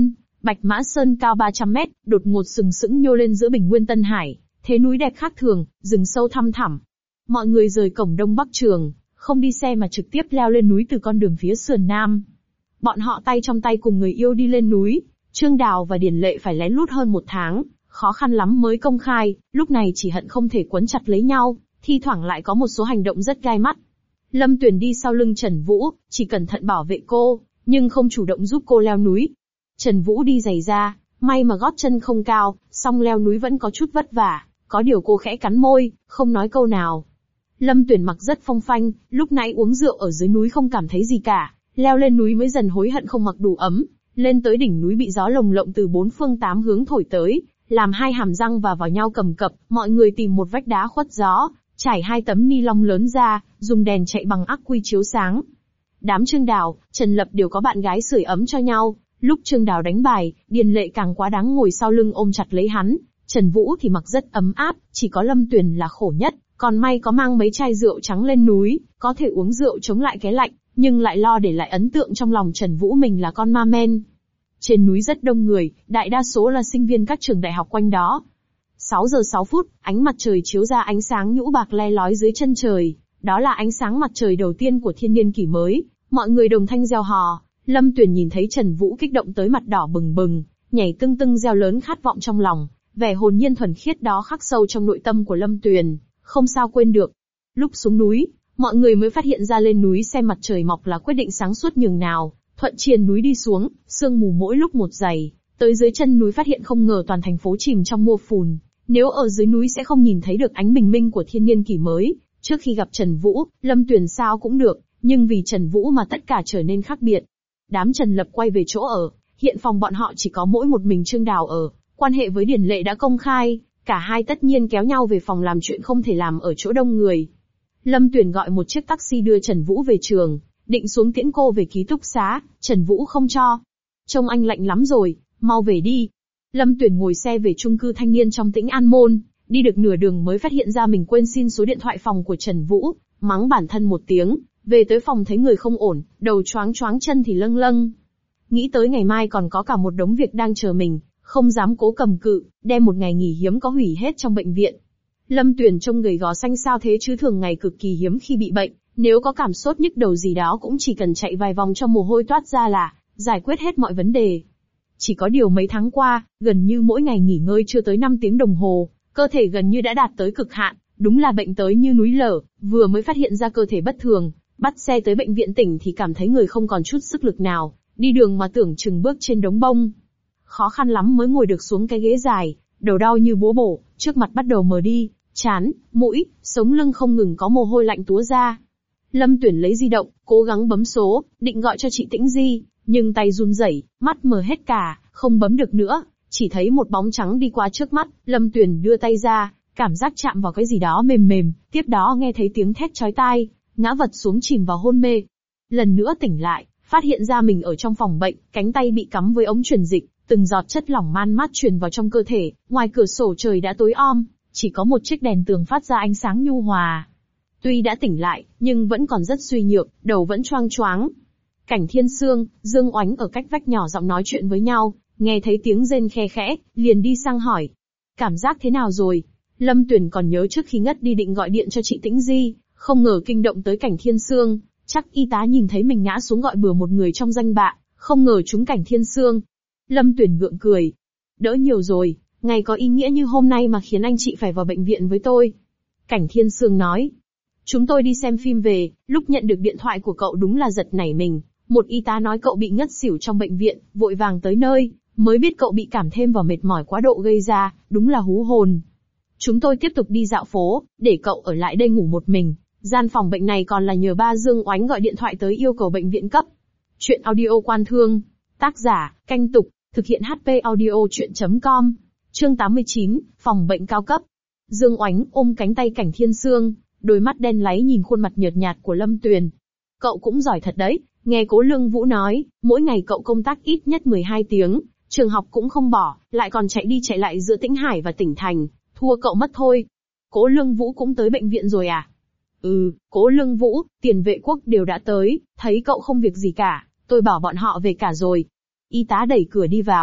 Bạch Mã Sơn cao ba trăm mét, đột ngột sừng sững nhô lên giữa bình nguyên Tân Hải, thế núi đẹp khác thường, rừng sâu thăm thẳm. Mọi người rời cổng Đông Bắc Trường, không đi xe mà trực tiếp leo lên núi từ con đường phía sườn Nam. Bọn họ tay trong tay cùng người yêu đi lên núi, Trương Đào và Điền Lệ phải lén lút hơn một tháng, khó khăn lắm mới công khai, lúc này chỉ hận không thể quấn chặt lấy nhau, thi thoảng lại có một số hành động rất gai mắt. Lâm Tuyền đi sau lưng Trần Vũ, chỉ cẩn thận bảo vệ cô, nhưng không chủ động giúp cô leo núi. Trần Vũ đi giày ra, may mà gót chân không cao, song leo núi vẫn có chút vất vả, có điều cô khẽ cắn môi, không nói câu nào. Lâm Tuyền mặc rất phong phanh, lúc nãy uống rượu ở dưới núi không cảm thấy gì cả, leo lên núi mới dần hối hận không mặc đủ ấm, lên tới đỉnh núi bị gió lồng lộng từ bốn phương tám hướng thổi tới, làm hai hàm răng và vào nhau cầm cập, mọi người tìm một vách đá khuất gió, trải hai tấm ni lông lớn ra, dùng đèn chạy bằng ắc quy chiếu sáng. Đám Trương Đào, Trần Lập đều có bạn gái sưởi ấm cho nhau, lúc Trương Đào đánh bài, Điền Lệ càng quá đáng ngồi sau lưng ôm chặt lấy hắn, Trần Vũ thì mặc rất ấm áp, chỉ có Lâm Tuyền là khổ nhất, còn may có mang mấy chai rượu trắng lên núi, có thể uống rượu chống lại cái lạnh, nhưng lại lo để lại ấn tượng trong lòng Trần Vũ mình là con ma men. Trên núi rất đông người, đại đa số là sinh viên các trường đại học quanh đó. sáu giờ sáu phút, ánh mặt trời chiếu ra ánh sáng nhũ bạc le lói dưới chân trời, đó là ánh sáng mặt trời đầu tiên của thiên niên kỷ mới, mọi người đồng thanh reo hò. Lâm Tuyền nhìn thấy Trần Vũ kích động tới mặt đỏ bừng bừng, nhảy tưng tưng reo lớn khát vọng trong lòng, vẻ hồn nhiên thuần khiết đó khắc sâu trong nội tâm của Lâm Tuyền, không sao quên được. Lúc xuống núi, mọi người mới phát hiện ra lên núi xem mặt trời mọc là quyết định sáng suốt nhường nào, thuận triền núi đi xuống, sương mù mỗi lúc một dày, tới dưới chân núi phát hiện không ngờ toàn thành phố chìm trong mưa phùn, nếu ở dưới núi sẽ không nhìn thấy được ánh bình minh của thiên niên kỷ mới. Trước khi gặp Trần Vũ, Lâm Tuyền sao cũng được, nhưng vì Trần Vũ mà tất cả trở nên khác biệt. Đám Trần Lập quay về chỗ ở, hiện phòng bọn họ chỉ có mỗi một mình Trương Đào ở, quan hệ với Điền Lệ đã công khai, cả hai tất nhiên kéo nhau về phòng làm chuyện không thể làm ở chỗ đông người. Lâm Tuyền gọi một chiếc taxi đưa Trần Vũ về trường, định xuống tiễn cô về ký túc xá, Trần Vũ không cho. Trông anh lạnh lắm rồi, mau về đi. Lâm Tuyền ngồi xe về chung cư thanh niên trong Tĩnh An Môn, đi được nửa đường mới phát hiện ra mình quên xin số điện thoại phòng của Trần Vũ, mắng bản thân một tiếng, về tới phòng thấy người không ổn, đầu choáng choáng chân thì lâng lâng. Nghĩ tới ngày mai còn có cả một đống việc đang chờ mình, không dám cố cầm cự, đem một ngày nghỉ hiếm có hủy hết trong bệnh viện. Lâm Tuyền trông gầy gò xanh xao thế chứ thường ngày cực kỳ hiếm khi bị bệnh, nếu có cảm sốt nhức đầu gì đó cũng chỉ cần chạy vài vòng cho mồ hôi toát ra là giải quyết hết mọi vấn đề. Chỉ có điều mấy tháng qua, gần như mỗi ngày nghỉ ngơi chưa tới năm tiếng đồng hồ, cơ thể gần như đã đạt tới cực hạn, đúng là bệnh tới như núi lở, vừa mới phát hiện ra cơ thể bất thường, bắt xe tới bệnh viện tỉnh thì cảm thấy người không còn chút sức lực nào, đi đường mà tưởng chừng bước trên đống bông. Khó khăn lắm mới ngồi được xuống cái ghế dài, đầu đau như búa bổ, trước mặt bắt đầu mờ đi, trán, mũi, sống lưng không ngừng có mồ hôi lạnh túa ra. Lâm Tuyền lấy di động, cố gắng bấm số, định gọi cho chị Tĩnh Di, nhưng tay run rẩy, mắt mờ hết cả, không bấm được nữa, chỉ thấy một bóng trắng đi qua trước mắt, Lâm Tuyền đưa tay ra, cảm giác chạm vào cái gì đó mềm mềm, tiếp đó nghe thấy tiếng thét chói tai, ngã vật xuống chìm vào hôn mê. Lần nữa tỉnh lại, phát hiện ra mình ở trong phòng bệnh, cánh tay bị cắm với ống truyền dịch, từng giọt chất lỏng man mát truyền vào trong cơ thể, ngoài cửa sổ trời đã tối om, chỉ có một chiếc đèn tường phát ra ánh sáng nhu hòa. Tuy đã tỉnh lại, nhưng vẫn còn rất suy nhược, đầu vẫn choang choáng. Cảnh Thiên Sương, Dương Oánh ở cách vách nhỏ giọng nói chuyện với nhau, nghe thấy tiếng rên khe khẽ, liền đi sang hỏi. Cảm giác thế nào rồi? Lâm Tuyền còn nhớ trước khi ngất đi định gọi điện cho chị Tĩnh Di, không ngờ kinh động tới Cảnh Thiên Sương, chắc y tá nhìn thấy mình ngã xuống gọi bừa một người trong danh bạ, không ngờ trúng Cảnh Thiên Sương. Lâm Tuyền gượng cười. Đỡ nhiều rồi, ngày có ý nghĩa như hôm nay mà khiến anh chị phải vào bệnh viện với tôi. Cảnh Thiên Sương nói. Chúng tôi đi xem phim về, lúc nhận được điện thoại của cậu đúng là giật nảy mình. Một y tá nói cậu bị ngất xỉu trong bệnh viện, vội vàng tới nơi, mới biết cậu bị cảm thêm vào mệt mỏi quá độ gây ra, đúng là hú hồn. Chúng tôi tiếp tục đi dạo phố, để cậu ở lại đây ngủ một mình. Gian phòng bệnh này còn là nhờ ba Dương Oánh gọi điện thoại tới yêu cầu bệnh viện cấp. Chuyện audio quan thương. Tác giả, Canh Tục, thực hiện hát pê audio chuyện chấm com. Chương tám mươi chín, phòng bệnh cao cấp. Dương Oánh ôm cánh tay Cảnh Thiên Sương, đôi mắt đen láy nhìn khuôn mặt nhợt nhạt của Lâm Tuyền. Cậu cũng giỏi thật đấy, nghe Cố Lương Vũ nói, mỗi ngày cậu công tác ít nhất mười hai tiếng, trường học cũng không bỏ, lại còn chạy đi chạy lại giữa Tĩnh Hải và tỉnh thành, thua cậu mất thôi. Cố Lương Vũ cũng tới bệnh viện rồi à? Ừ, Cố Lương Vũ, Tiền Vệ Quốc đều đã tới, thấy cậu không việc gì cả, tôi bảo bọn họ về cả rồi. Y tá đẩy cửa đi vào,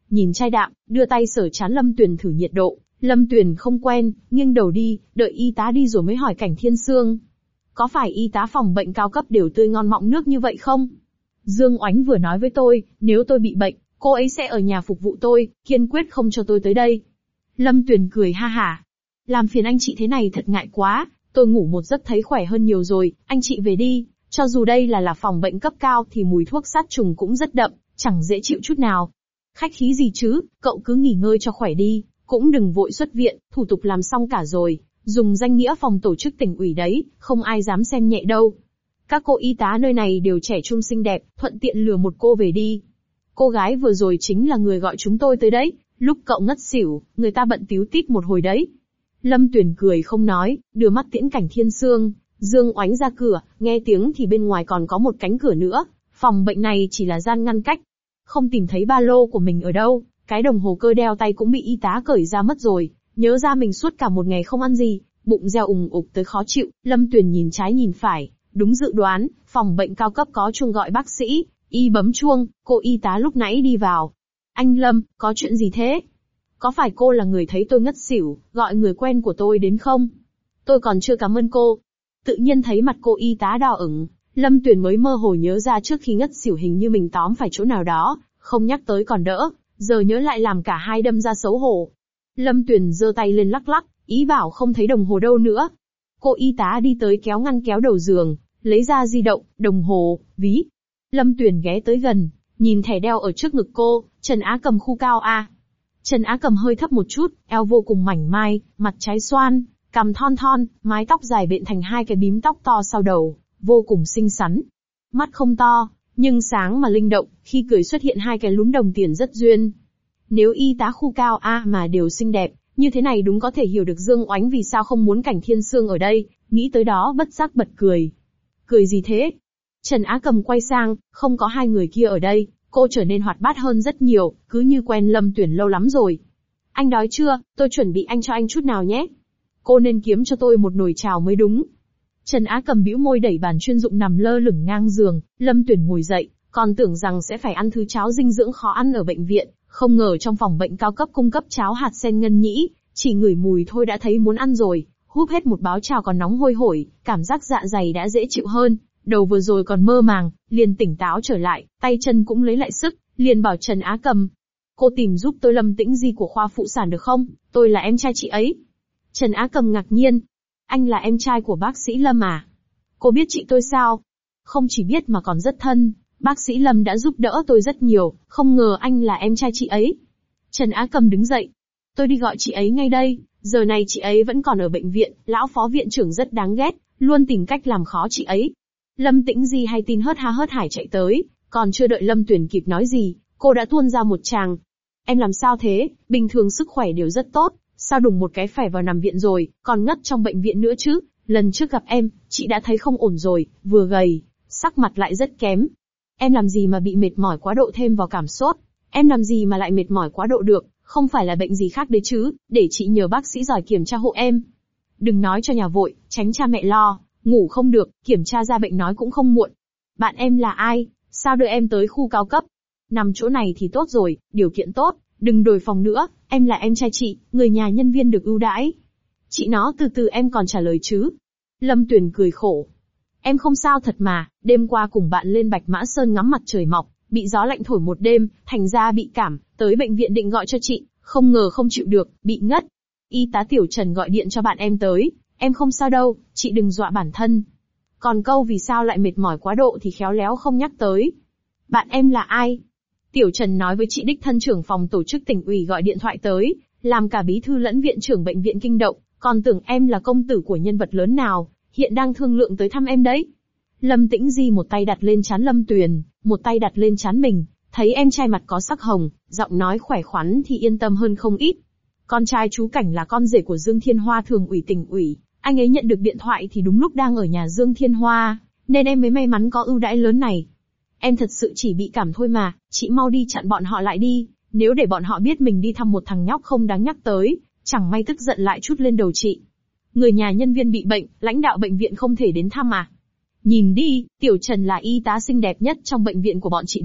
nhìn chai đạm, đưa tay sờ trán Lâm Tuyền thử nhiệt độ. Lâm Tuyền không quen, nghiêng đầu đi, đợi y tá đi rồi mới hỏi Cảnh Thiên Sương. Có phải y tá phòng bệnh cao cấp đều tươi ngon mọng nước như vậy không? Dương Oánh vừa nói với tôi, nếu tôi bị bệnh, cô ấy sẽ ở nhà phục vụ tôi, kiên quyết không cho tôi tới đây. Lâm Tuyền cười ha hả. Làm phiền anh chị thế này thật ngại quá, tôi ngủ một giấc thấy khỏe hơn nhiều rồi, anh chị về đi, cho dù đây là là phòng bệnh cấp cao thì mùi thuốc sát trùng cũng rất đậm, chẳng dễ chịu chút nào. Khách khí gì chứ, cậu cứ nghỉ ngơi cho khỏe đi, cũng đừng vội xuất viện, thủ tục làm xong cả rồi, dùng danh nghĩa phòng tổ chức tỉnh ủy đấy, không ai dám xem nhẹ đâu. Các cô y tá nơi này đều trẻ trung xinh đẹp, thuận tiện lừa một cô về đi. Cô gái vừa rồi chính là người gọi chúng tôi tới đấy, lúc cậu ngất xỉu, người ta bận tíu tít một hồi đấy. Lâm Tuyền cười không nói, đưa mắt tiễn Cảnh Thiên Sương. Dương Oánh ra cửa, nghe tiếng thì bên ngoài còn có một cánh cửa nữa, phòng bệnh này chỉ là gian ngăn cách. Không tìm thấy ba lô của mình ở đâu, cái đồng hồ cơ đeo tay cũng bị y tá cởi ra mất rồi, nhớ ra mình suốt cả một ngày không ăn gì, bụng reo ùng ục tới khó chịu, Lâm Tuyền nhìn trái nhìn phải, đúng dự đoán, phòng bệnh cao cấp có chuông gọi bác sĩ, y bấm chuông, cô y tá lúc nãy đi vào. Anh Lâm, có chuyện gì thế? Có phải cô là người thấy tôi ngất xỉu, gọi người quen của tôi đến không? Tôi còn chưa cảm ơn cô. Tự nhiên thấy mặt cô y tá đỏ ửng, Lâm Tuyền mới mơ hồ nhớ ra trước khi ngất xỉu hình như mình tóm phải chỗ nào đó, không nhắc tới còn đỡ, giờ nhớ lại làm cả hai đâm ra xấu hổ. Lâm Tuyền giơ tay lên lắc lắc, ý bảo không thấy đồng hồ đâu nữa. Cô y tá đi tới kéo ngăn kéo đầu giường, lấy ra di động, đồng hồ, ví. Lâm Tuyền ghé tới gần, nhìn thẻ đeo ở trước ngực cô, Trần Á Cầm khu cao A. Trần Á Cầm hơi thấp một chút, eo vô cùng mảnh mai, mặt trái xoan, cằm thon thon, mái tóc dài bện thành hai cái bím tóc to sau đầu, vô cùng xinh xắn. Mắt không to, nhưng sáng mà linh động, khi cười xuất hiện hai cái lúm đồng tiền rất duyên. Nếu y tá khu cao A mà đều xinh đẹp, như thế này đúng có thể hiểu được Dương Oánh vì sao không muốn Cảnh Thiên Sương ở đây, nghĩ tới đó bất giác bật cười. Cười gì thế? Trần Á Cầm quay sang, không có hai người kia ở đây, cô trở nên hoạt bát hơn rất nhiều, cứ như quen Lâm Tuyền lâu lắm rồi. Anh đói chưa, tôi chuẩn bị anh cho anh chút nào nhé. Cô nên kiếm cho tôi một nồi cháo mới đúng. Trần Á Cầm bĩu môi đẩy bàn chuyên dụng nằm lơ lửng ngang giường, Lâm Tuyền ngồi dậy, còn tưởng rằng sẽ phải ăn thứ cháo dinh dưỡng khó ăn ở bệnh viện, không ngờ trong phòng bệnh cao cấp cung cấp cháo hạt sen ngân nhĩ, chỉ ngửi mùi thôi đã thấy muốn ăn rồi, húp hết một báo cháo còn nóng hôi hổi, cảm giác dạ dày đã dễ chịu hơn, đầu vừa rồi còn mơ màng, liền tỉnh táo trở lại, tay chân cũng lấy lại sức, liền bảo Trần Á Cầm. Cô tìm giúp tôi Lâm Tĩnh Di của khoa phụ sản được không, tôi là em trai chị ấy. Trần Á Cầm ngạc nhiên. Anh là em trai của bác sĩ Lâm à? Cô biết chị tôi sao? Không chỉ biết mà còn rất thân, bác sĩ Lâm đã giúp đỡ tôi rất nhiều, không ngờ anh là em trai chị ấy. Trần Á Cầm đứng dậy. Tôi đi gọi chị ấy ngay đây, giờ này chị ấy vẫn còn ở bệnh viện, lão phó viện trưởng rất đáng ghét, luôn tìm cách làm khó chị ấy. Lâm Tĩnh Di hay tin hớt ha hớt hải chạy tới, còn chưa đợi Lâm Tuyền kịp nói gì, cô đã tuôn ra một tràng. Em làm sao thế, bình thường sức khỏe đều rất tốt, sao đùng một cái phải vào nằm viện rồi, còn ngất trong bệnh viện nữa chứ? Lần trước gặp em, chị đã thấy không ổn rồi, vừa gầy, sắc mặt lại rất kém. Em làm gì mà bị mệt mỏi quá độ thêm vào cảm sốt? Em làm gì mà lại mệt mỏi quá độ được, không phải là bệnh gì khác đấy chứ, để chị nhờ bác sĩ giỏi kiểm tra hộ em. Đừng nói cho nhà vội, tránh cha mẹ lo, ngủ không được, kiểm tra ra bệnh nói cũng không muộn. Bạn em là ai, sao đưa em tới khu cao cấp? Nằm chỗ này thì tốt rồi, điều kiện tốt, đừng đổi phòng nữa, em là em trai chị, người nhà nhân viên được ưu đãi. Chị nó từ từ em còn trả lời chứ. Lâm Tuyền cười khổ. Em không sao thật mà, đêm qua cùng bạn lên Bạch Mã Sơn ngắm mặt trời mọc, bị gió lạnh thổi một đêm, thành ra bị cảm, tới bệnh viện định gọi cho chị, không ngờ không chịu được, bị ngất. Y tá Tiểu Trần gọi điện cho bạn em tới, em không sao đâu, chị đừng dọa bản thân. Còn câu vì sao lại mệt mỏi quá độ thì khéo léo không nhắc tới. Bạn em là ai? Tiểu Trần nói với chị đích thân trưởng phòng tổ chức tỉnh ủy gọi điện thoại tới, làm cả bí thư lẫn viện trưởng bệnh viện kinh động, còn tưởng em là công tử của nhân vật lớn nào, hiện đang thương lượng tới thăm em đấy. Lâm Tĩnh Di một tay đặt lên trán Lâm Tuyền, một tay đặt lên trán mình, thấy em trai mặt có sắc hồng, giọng nói khỏe khoắn thì yên tâm hơn không ít. Con trai chú Cảnh là con rể của Dương Thiên Hoa thường ủy tỉnh ủy, anh ấy nhận được điện thoại thì đúng lúc đang ở nhà Dương Thiên Hoa, nên em mới may mắn có ưu đãi lớn này. Em thật sự chỉ bị cảm thôi mà, chị mau đi chặn bọn họ lại đi, nếu để bọn họ biết mình đi thăm một thằng nhóc không đáng nhắc tới, chẳng may tức giận lại chút lên đầu chị. Người nhà nhân viên bị bệnh, lãnh đạo bệnh viện không thể đến thăm à? Nhìn đi, Tiểu Trần là y tá xinh đẹp nhất trong bệnh viện của bọn chị đấy,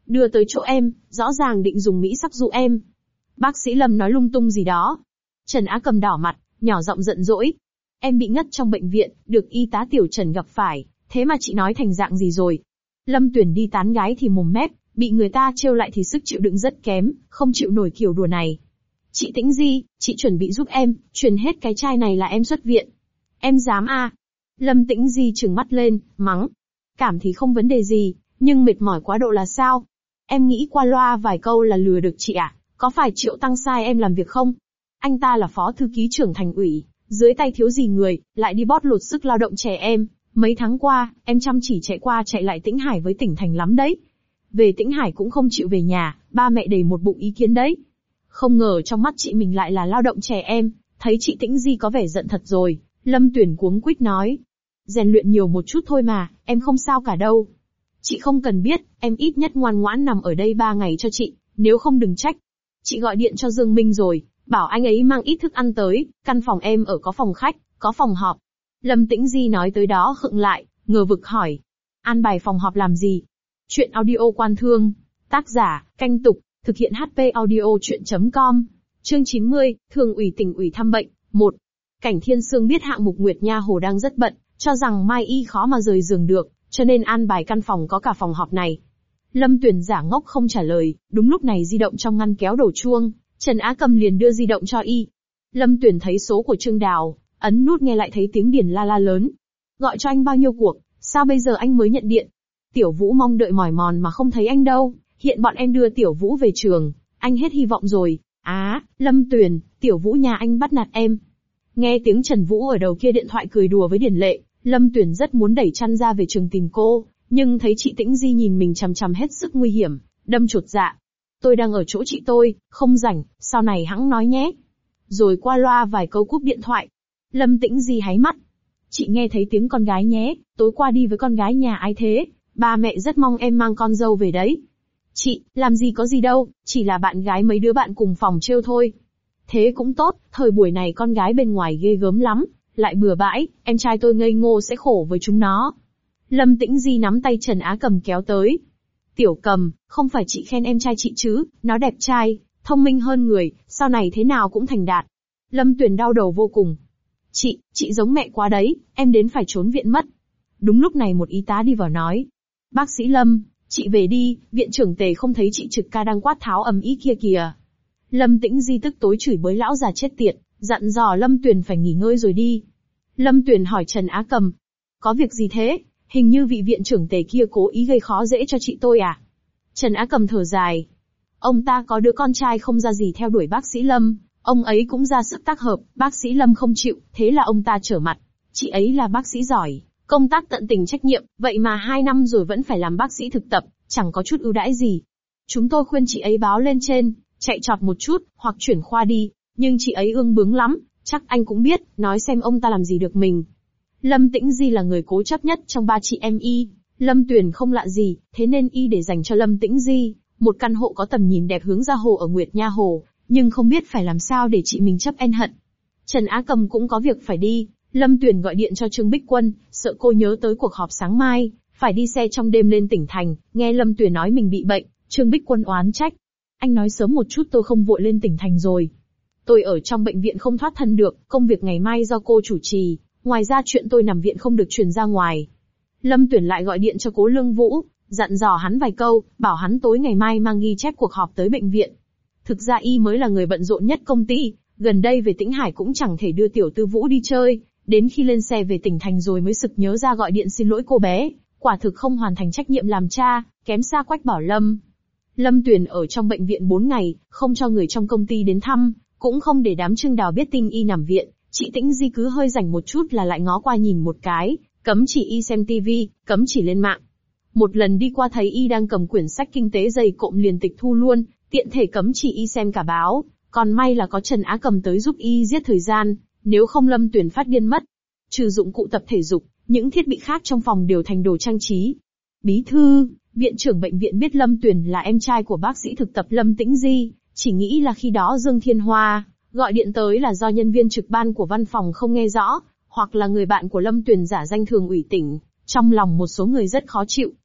đưa tới chỗ em, rõ ràng định dùng mỹ sắc dụ em. Bác sĩ Lâm nói lung tung gì đó. Trần Á Cầm đỏ mặt, nhỏ giọng giận dỗi. Em bị ngất trong bệnh viện, được y tá Tiểu Trần gặp phải, thế mà chị nói thành dạng gì rồi? Lâm Tuyển đi tán gái thì mồm mép, bị người ta trêu lại thì sức chịu đựng rất kém, không chịu nổi kiểu đùa này. Chị Tĩnh Di, chị chuẩn bị giúp em, truyền hết cái chai này là em xuất viện. Em dám à? Lâm Tĩnh Di trừng mắt lên, mắng. Cảm thì không vấn đề gì, nhưng mệt mỏi quá độ là sao? Em nghĩ qua loa vài câu là lừa được chị à? Có phải Triệu Tăng sai em làm việc không? Anh ta là phó thư ký trưởng thành ủy, dưới tay thiếu gì người, lại đi bót lột sức lao động trẻ em. Mấy tháng qua, em chăm chỉ chạy qua chạy lại Tĩnh Hải với tỉnh thành lắm đấy. Về Tĩnh Hải cũng không chịu về nhà, ba mẹ đầy một bụng ý kiến đấy. Không ngờ trong mắt chị mình lại là lao động trẻ em, thấy chị Tĩnh Di có vẻ giận thật rồi. Lâm Tuyển cuống quýt nói. Rèn luyện nhiều một chút thôi mà, em không sao cả đâu. Chị không cần biết, em ít nhất ngoan ngoãn nằm ở đây ba ngày cho chị, nếu không đừng trách. Chị gọi điện cho Dương Minh rồi, bảo anh ấy mang ít thức ăn tới, căn phòng em ở có phòng khách, có phòng họp. Lâm Tĩnh Di nói tới đó khựng lại, ngờ vực hỏi. An bài phòng họp làm gì? Chuyện audio Quan Thương. Tác giả, Canh Tục, thực hiện hát pê audio chuyện chấm com. Chương chín mươi, Thường ủy tỉnh ủy thăm bệnh. một. Cảnh Thiên Sương biết hạng mục Nguyệt Nha Hồ đang rất bận, cho rằng Mai Y khó mà rời giường được, cho nên an bài căn phòng có cả phòng họp này. Lâm Tuyển giả ngốc không trả lời, đúng lúc này di động trong ngăn kéo đổ chuông, Trần Á Cầm liền đưa di động cho y. Lâm Tuyển thấy số của Trương Đào, ấn nút nghe lại thấy tiếng Điền la la lớn. Gọi cho anh bao nhiêu cuộc, sao bây giờ anh mới nhận điện? Tiểu Vũ mong đợi mỏi mòn mà không thấy anh đâu, hiện bọn em đưa Tiểu Vũ về trường, anh hết hy vọng rồi. Á, à, Lâm Tuyển, Tiểu Vũ nhà anh bắt nạt em. Nghe tiếng Trần Vũ ở đầu kia điện thoại cười đùa với Điền Lệ, Lâm Tuyển rất muốn đẩy chăn ra về trường tìm cô, nhưng thấy chị Tĩnh Di nhìn mình chằm chằm hết sức nguy hiểm, đâm chột dạ. Tôi đang ở chỗ chị tôi, không rảnh, sau này hẵng nói nhé. Rồi qua loa vài câu cúp điện thoại. Lâm Tĩnh Di háy mắt. Chị nghe thấy tiếng con gái nhé, tối qua đi với con gái nhà ai thế? Ba mẹ rất mong em mang con dâu về đấy. Chị, làm gì có gì đâu, chỉ là bạn gái mấy đứa bạn cùng phòng trêu thôi. Thế cũng tốt, thời buổi này con gái bên ngoài ghê gớm lắm, lại bừa bãi, em trai tôi ngây ngô sẽ khổ với chúng nó. Lâm Tĩnh Di nắm tay Trần Á Cầm kéo tới. Tiểu Cầm, không phải chị khen em trai chị chứ, nó đẹp trai, thông minh hơn người, sau này thế nào cũng thành đạt. Lâm Tuyển đau đầu vô cùng. Chị, chị giống mẹ quá đấy, em đến phải trốn viện mất. Đúng lúc này một y tá đi vào nói. Bác sĩ Lâm, chị về đi, viện trưởng Tề không thấy chị trực ca đang quát tháo ầm ĩ kia kìa. Lâm Tĩnh Di tức tối chửi bới lão già chết tiệt, dặn dò Lâm Tuyển phải nghỉ ngơi rồi đi. Lâm Tuyển hỏi Trần Á Cầm. Có việc gì thế? Hình như vị viện trưởng Tề kia cố ý gây khó dễ cho chị tôi à? Trần Á Cầm thở dài. Ông ta có đứa con trai không ra gì theo đuổi bác sĩ Lâm, ông ấy cũng ra sức tác hợp, bác sĩ Lâm không chịu, thế là ông ta trở mặt. Chị ấy là bác sĩ giỏi, công tác tận tình trách nhiệm, vậy mà hai năm rồi vẫn phải làm bác sĩ thực tập, chẳng có chút ưu đãi gì. Chúng tôi khuyên chị ấy báo lên trên, chạy trọt một chút, hoặc chuyển khoa đi, nhưng chị ấy ương bướng lắm, chắc anh cũng biết, nói xem ông ta làm gì được mình. Lâm Tĩnh Di là người cố chấp nhất trong ba chị em y, Lâm Tuyển không lạ gì, thế nên y để dành cho Lâm Tĩnh Di một căn hộ có tầm nhìn đẹp hướng ra hồ ở Nguyệt Nha Hồ, nhưng không biết phải làm sao để chị mình chấp en hận. Trần Á Cầm cũng có việc phải đi, Lâm Tuyển gọi điện cho Trương Bích Quân, sợ cô nhớ tới cuộc họp sáng mai, phải đi xe trong đêm lên tỉnh thành, nghe Lâm Tuyển nói mình bị bệnh, Trương Bích Quân oán trách. Anh nói sớm một chút tôi không vội lên tỉnh thành rồi. Tôi ở trong bệnh viện không thoát thân được, công việc ngày mai do cô chủ trì, ngoài ra chuyện tôi nằm viện không được truyền ra ngoài. Lâm Tuyển lại gọi điện cho Cố Lương Vũ, dặn dò hắn vài câu, bảo hắn tối ngày mai mang ghi chép cuộc họp tới bệnh viện. Thực ra y mới là người bận rộn nhất công ty, gần đây về Tĩnh Hải cũng chẳng thể đưa tiểu tư Vũ đi chơi, đến khi lên xe về tỉnh thành rồi mới sực nhớ ra gọi điện xin lỗi cô bé, quả thực không hoàn thành trách nhiệm làm cha, kém xa Quách Bảo Lâm. Lâm Tuyển ở trong bệnh viện bốn ngày, không cho người trong công ty đến thăm, cũng không để đám Trương Đào biết tin y nằm viện, chị Tĩnh Di cứ hơi rảnh một chút là lại ngó qua nhìn một cái, cấm chỉ y xem tivi, cấm chỉ lên mạng. Một lần đi qua thấy y đang cầm quyển sách kinh tế dày cộm liền tịch thu luôn, tiện thể cấm chỉ y xem cả báo, còn may là có Trần Á Cầm tới giúp y giết thời gian, nếu không Lâm Tuyển phát điên mất. Trừ dụng cụ tập thể dục, những thiết bị khác trong phòng đều thành đồ trang trí. Bí thư, viện trưởng bệnh viện biết Lâm Tuyển là em trai của bác sĩ thực tập Lâm Tĩnh Di, chỉ nghĩ là khi đó Dương Thiên Hoa gọi điện tới là do nhân viên trực ban của văn phòng không nghe rõ, hoặc là người bạn của Lâm Tuyển giả danh thường ủy tỉnh. Trong lòng một số người rất khó chịu,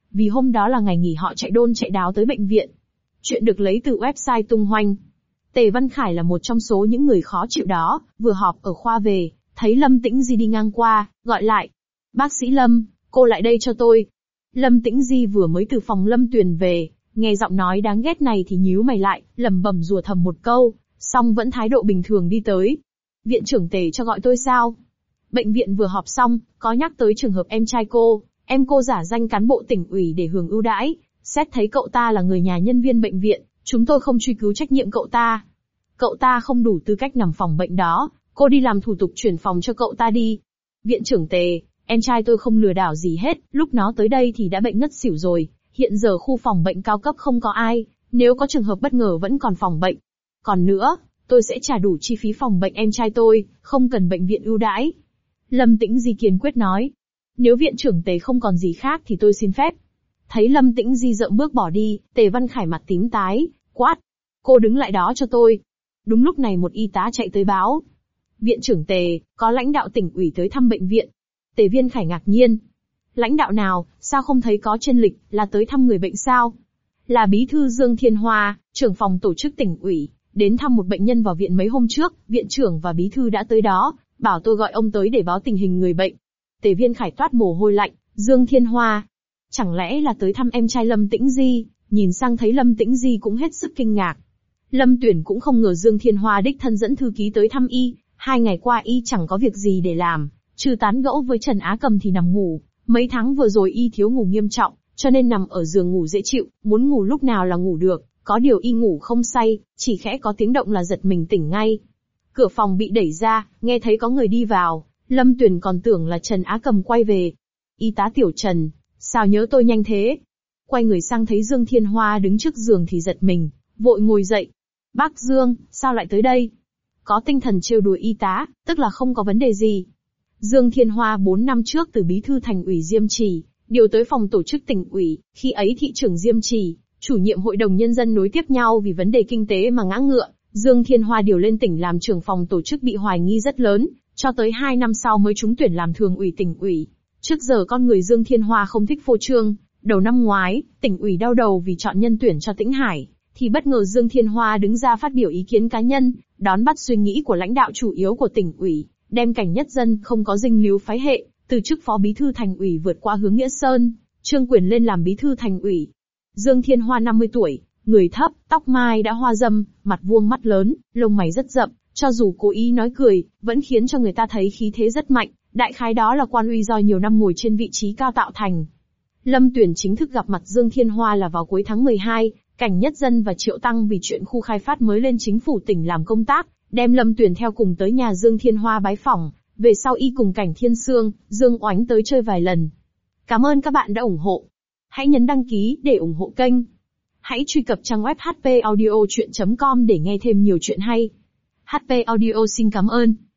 vì hôm đó là ngày nghỉ họ chạy đôn chạy đáo tới bệnh viện. Chuyện được lấy từ website Tung Hoành. Tề Văn Khải là một trong số những người khó chịu đó, vừa họp ở khoa về, thấy Lâm Tĩnh Di đi ngang qua, gọi lại. Bác sĩ Lâm, cô lại đây cho tôi. Lâm Tĩnh Di vừa mới từ phòng Lâm Tuyền về, nghe giọng nói đáng ghét này thì nhíu mày lại, lẩm bẩm rủa thầm một câu, song vẫn thái độ bình thường đi tới. Viện trưởng Tề cho gọi tôi sao? Bệnh viện vừa họp xong, có nhắc tới trường hợp em trai cô, em cô giả danh cán bộ tỉnh ủy để hưởng ưu đãi, xét thấy cậu ta là người nhà nhân viên bệnh viện, chúng tôi không truy cứu trách nhiệm cậu ta. Cậu ta không đủ tư cách nằm phòng bệnh đó, cô đi làm thủ tục chuyển phòng cho cậu ta đi. Viện trưởng Tề, em trai tôi không lừa đảo gì hết, lúc nó tới đây thì đã bệnh ngất xỉu rồi, hiện giờ khu phòng bệnh cao cấp không có ai, nếu có trường hợp bất ngờ vẫn còn phòng bệnh. Còn nữa, tôi sẽ trả đủ chi phí phòng bệnh em trai tôi, không cần bệnh viện ưu đãi. Lâm Tĩnh Di kiên quyết nói. Nếu viện trưởng Tề không còn gì khác thì tôi xin phép. Thấy Lâm Tĩnh Di dậm bước bỏ đi, Tề Văn Khải mặt tím tái, quát. Cô đứng lại đó cho tôi. Đúng lúc này một y tá chạy tới báo. Viện trưởng Tề, có lãnh đạo tỉnh ủy tới thăm bệnh viện. Tề Viên Khải ngạc nhiên. Lãnh đạo nào, sao không thấy có trên lịch, là tới thăm người bệnh sao? Là bí thư Dương Thiên Hoa, trưởng phòng tổ chức tỉnh ủy, đến thăm một bệnh nhân vào viện mấy hôm trước, viện trưởng và bí thư đã tới đó, bảo tôi gọi ông tới để báo tình hình người bệnh. Tề Viên Khải toát mồ hôi lạnh, Dương Thiên Hoa. Chẳng lẽ là tới thăm em trai Lâm Tĩnh Di? Nhìn sang thấy Lâm Tĩnh Di cũng hết sức kinh ngạc. Lâm Tuyển cũng không ngờ Dương Thiên Hoa đích thân dẫn thư ký tới thăm y, hai ngày qua y chẳng có việc gì để làm, trừ tán gẫu với Trần Á Cầm thì nằm ngủ, mấy tháng vừa rồi y thiếu ngủ nghiêm trọng, cho nên nằm ở giường ngủ dễ chịu, muốn ngủ lúc nào là ngủ được, có điều y ngủ không say, chỉ khẽ có tiếng động là giật mình tỉnh ngay. Cửa phòng bị đẩy ra, nghe thấy có người đi vào, Lâm Tuyển còn tưởng là Trần Á Cầm quay về. Y tá Tiểu Trần, sao nhớ tôi nhanh thế? Quay người sang thấy Dương Thiên Hoa đứng trước giường thì giật mình, vội ngồi dậy. Bác Dương, sao lại tới đây? Có tinh thần trêu đùa y tá, tức là không có vấn đề gì. Dương Thiên Hoa bốn năm trước từ bí thư thành ủy Diêm Trì, điều tới phòng tổ chức tỉnh ủy, khi ấy thị trưởng Diêm Trì, chủ nhiệm hội đồng nhân dân nối tiếp nhau vì vấn đề kinh tế mà ngã ngựa. Dương Thiên Hoa điều lên tỉnh làm trưởng phòng tổ chức bị hoài nghi rất lớn, cho tới hai năm sau mới trúng tuyển làm thường ủy tỉnh ủy. Trước giờ con người Dương Thiên Hoa không thích phô trương, đầu năm ngoái, tỉnh ủy đau đầu vì chọn nhân tuyển cho Tĩnh Hải, thì bất ngờ Dương Thiên Hoa đứng ra phát biểu ý kiến cá nhân, đón bắt suy nghĩ của lãnh đạo chủ yếu của tỉnh ủy, đem Cảnh Nhất Dân không có dinh líu phái hệ, từ chức phó bí thư thành ủy vượt qua hướng Nghĩa Sơn, trương quyền lên làm bí thư thành ủy. Dương Thiên Hoa năm mươi tuổi, người thấp, tóc mai đã hoa râm, mặt vuông mắt lớn, lông mày rất rậm, cho dù cố ý nói cười, vẫn khiến cho người ta thấy khí thế rất mạnh, đại khái đó là quan uy do nhiều năm ngồi trên vị trí cao tạo thành. Lâm Tuyển chính thức gặp mặt Dương Thiên Hoa là vào cuối tháng mười hai, Cảnh Nhất Dân và Triệu Tăng vì chuyện khu khai phát mới lên chính phủ tỉnh làm công tác, đem Lâm Tuyển theo cùng tới nhà Dương Thiên Hoa bái phỏng, về sau y cùng Cảnh Thiên Sương, Dương Oánh tới chơi vài lần. Cảm ơn các bạn đã ủng hộ. Hãy nhấn đăng ký để ủng hộ kênh. Hãy truy cập trang web h p audio chuyện chấm com để nghe thêm nhiều chuyện hay. hát pê Audio xin cảm ơn.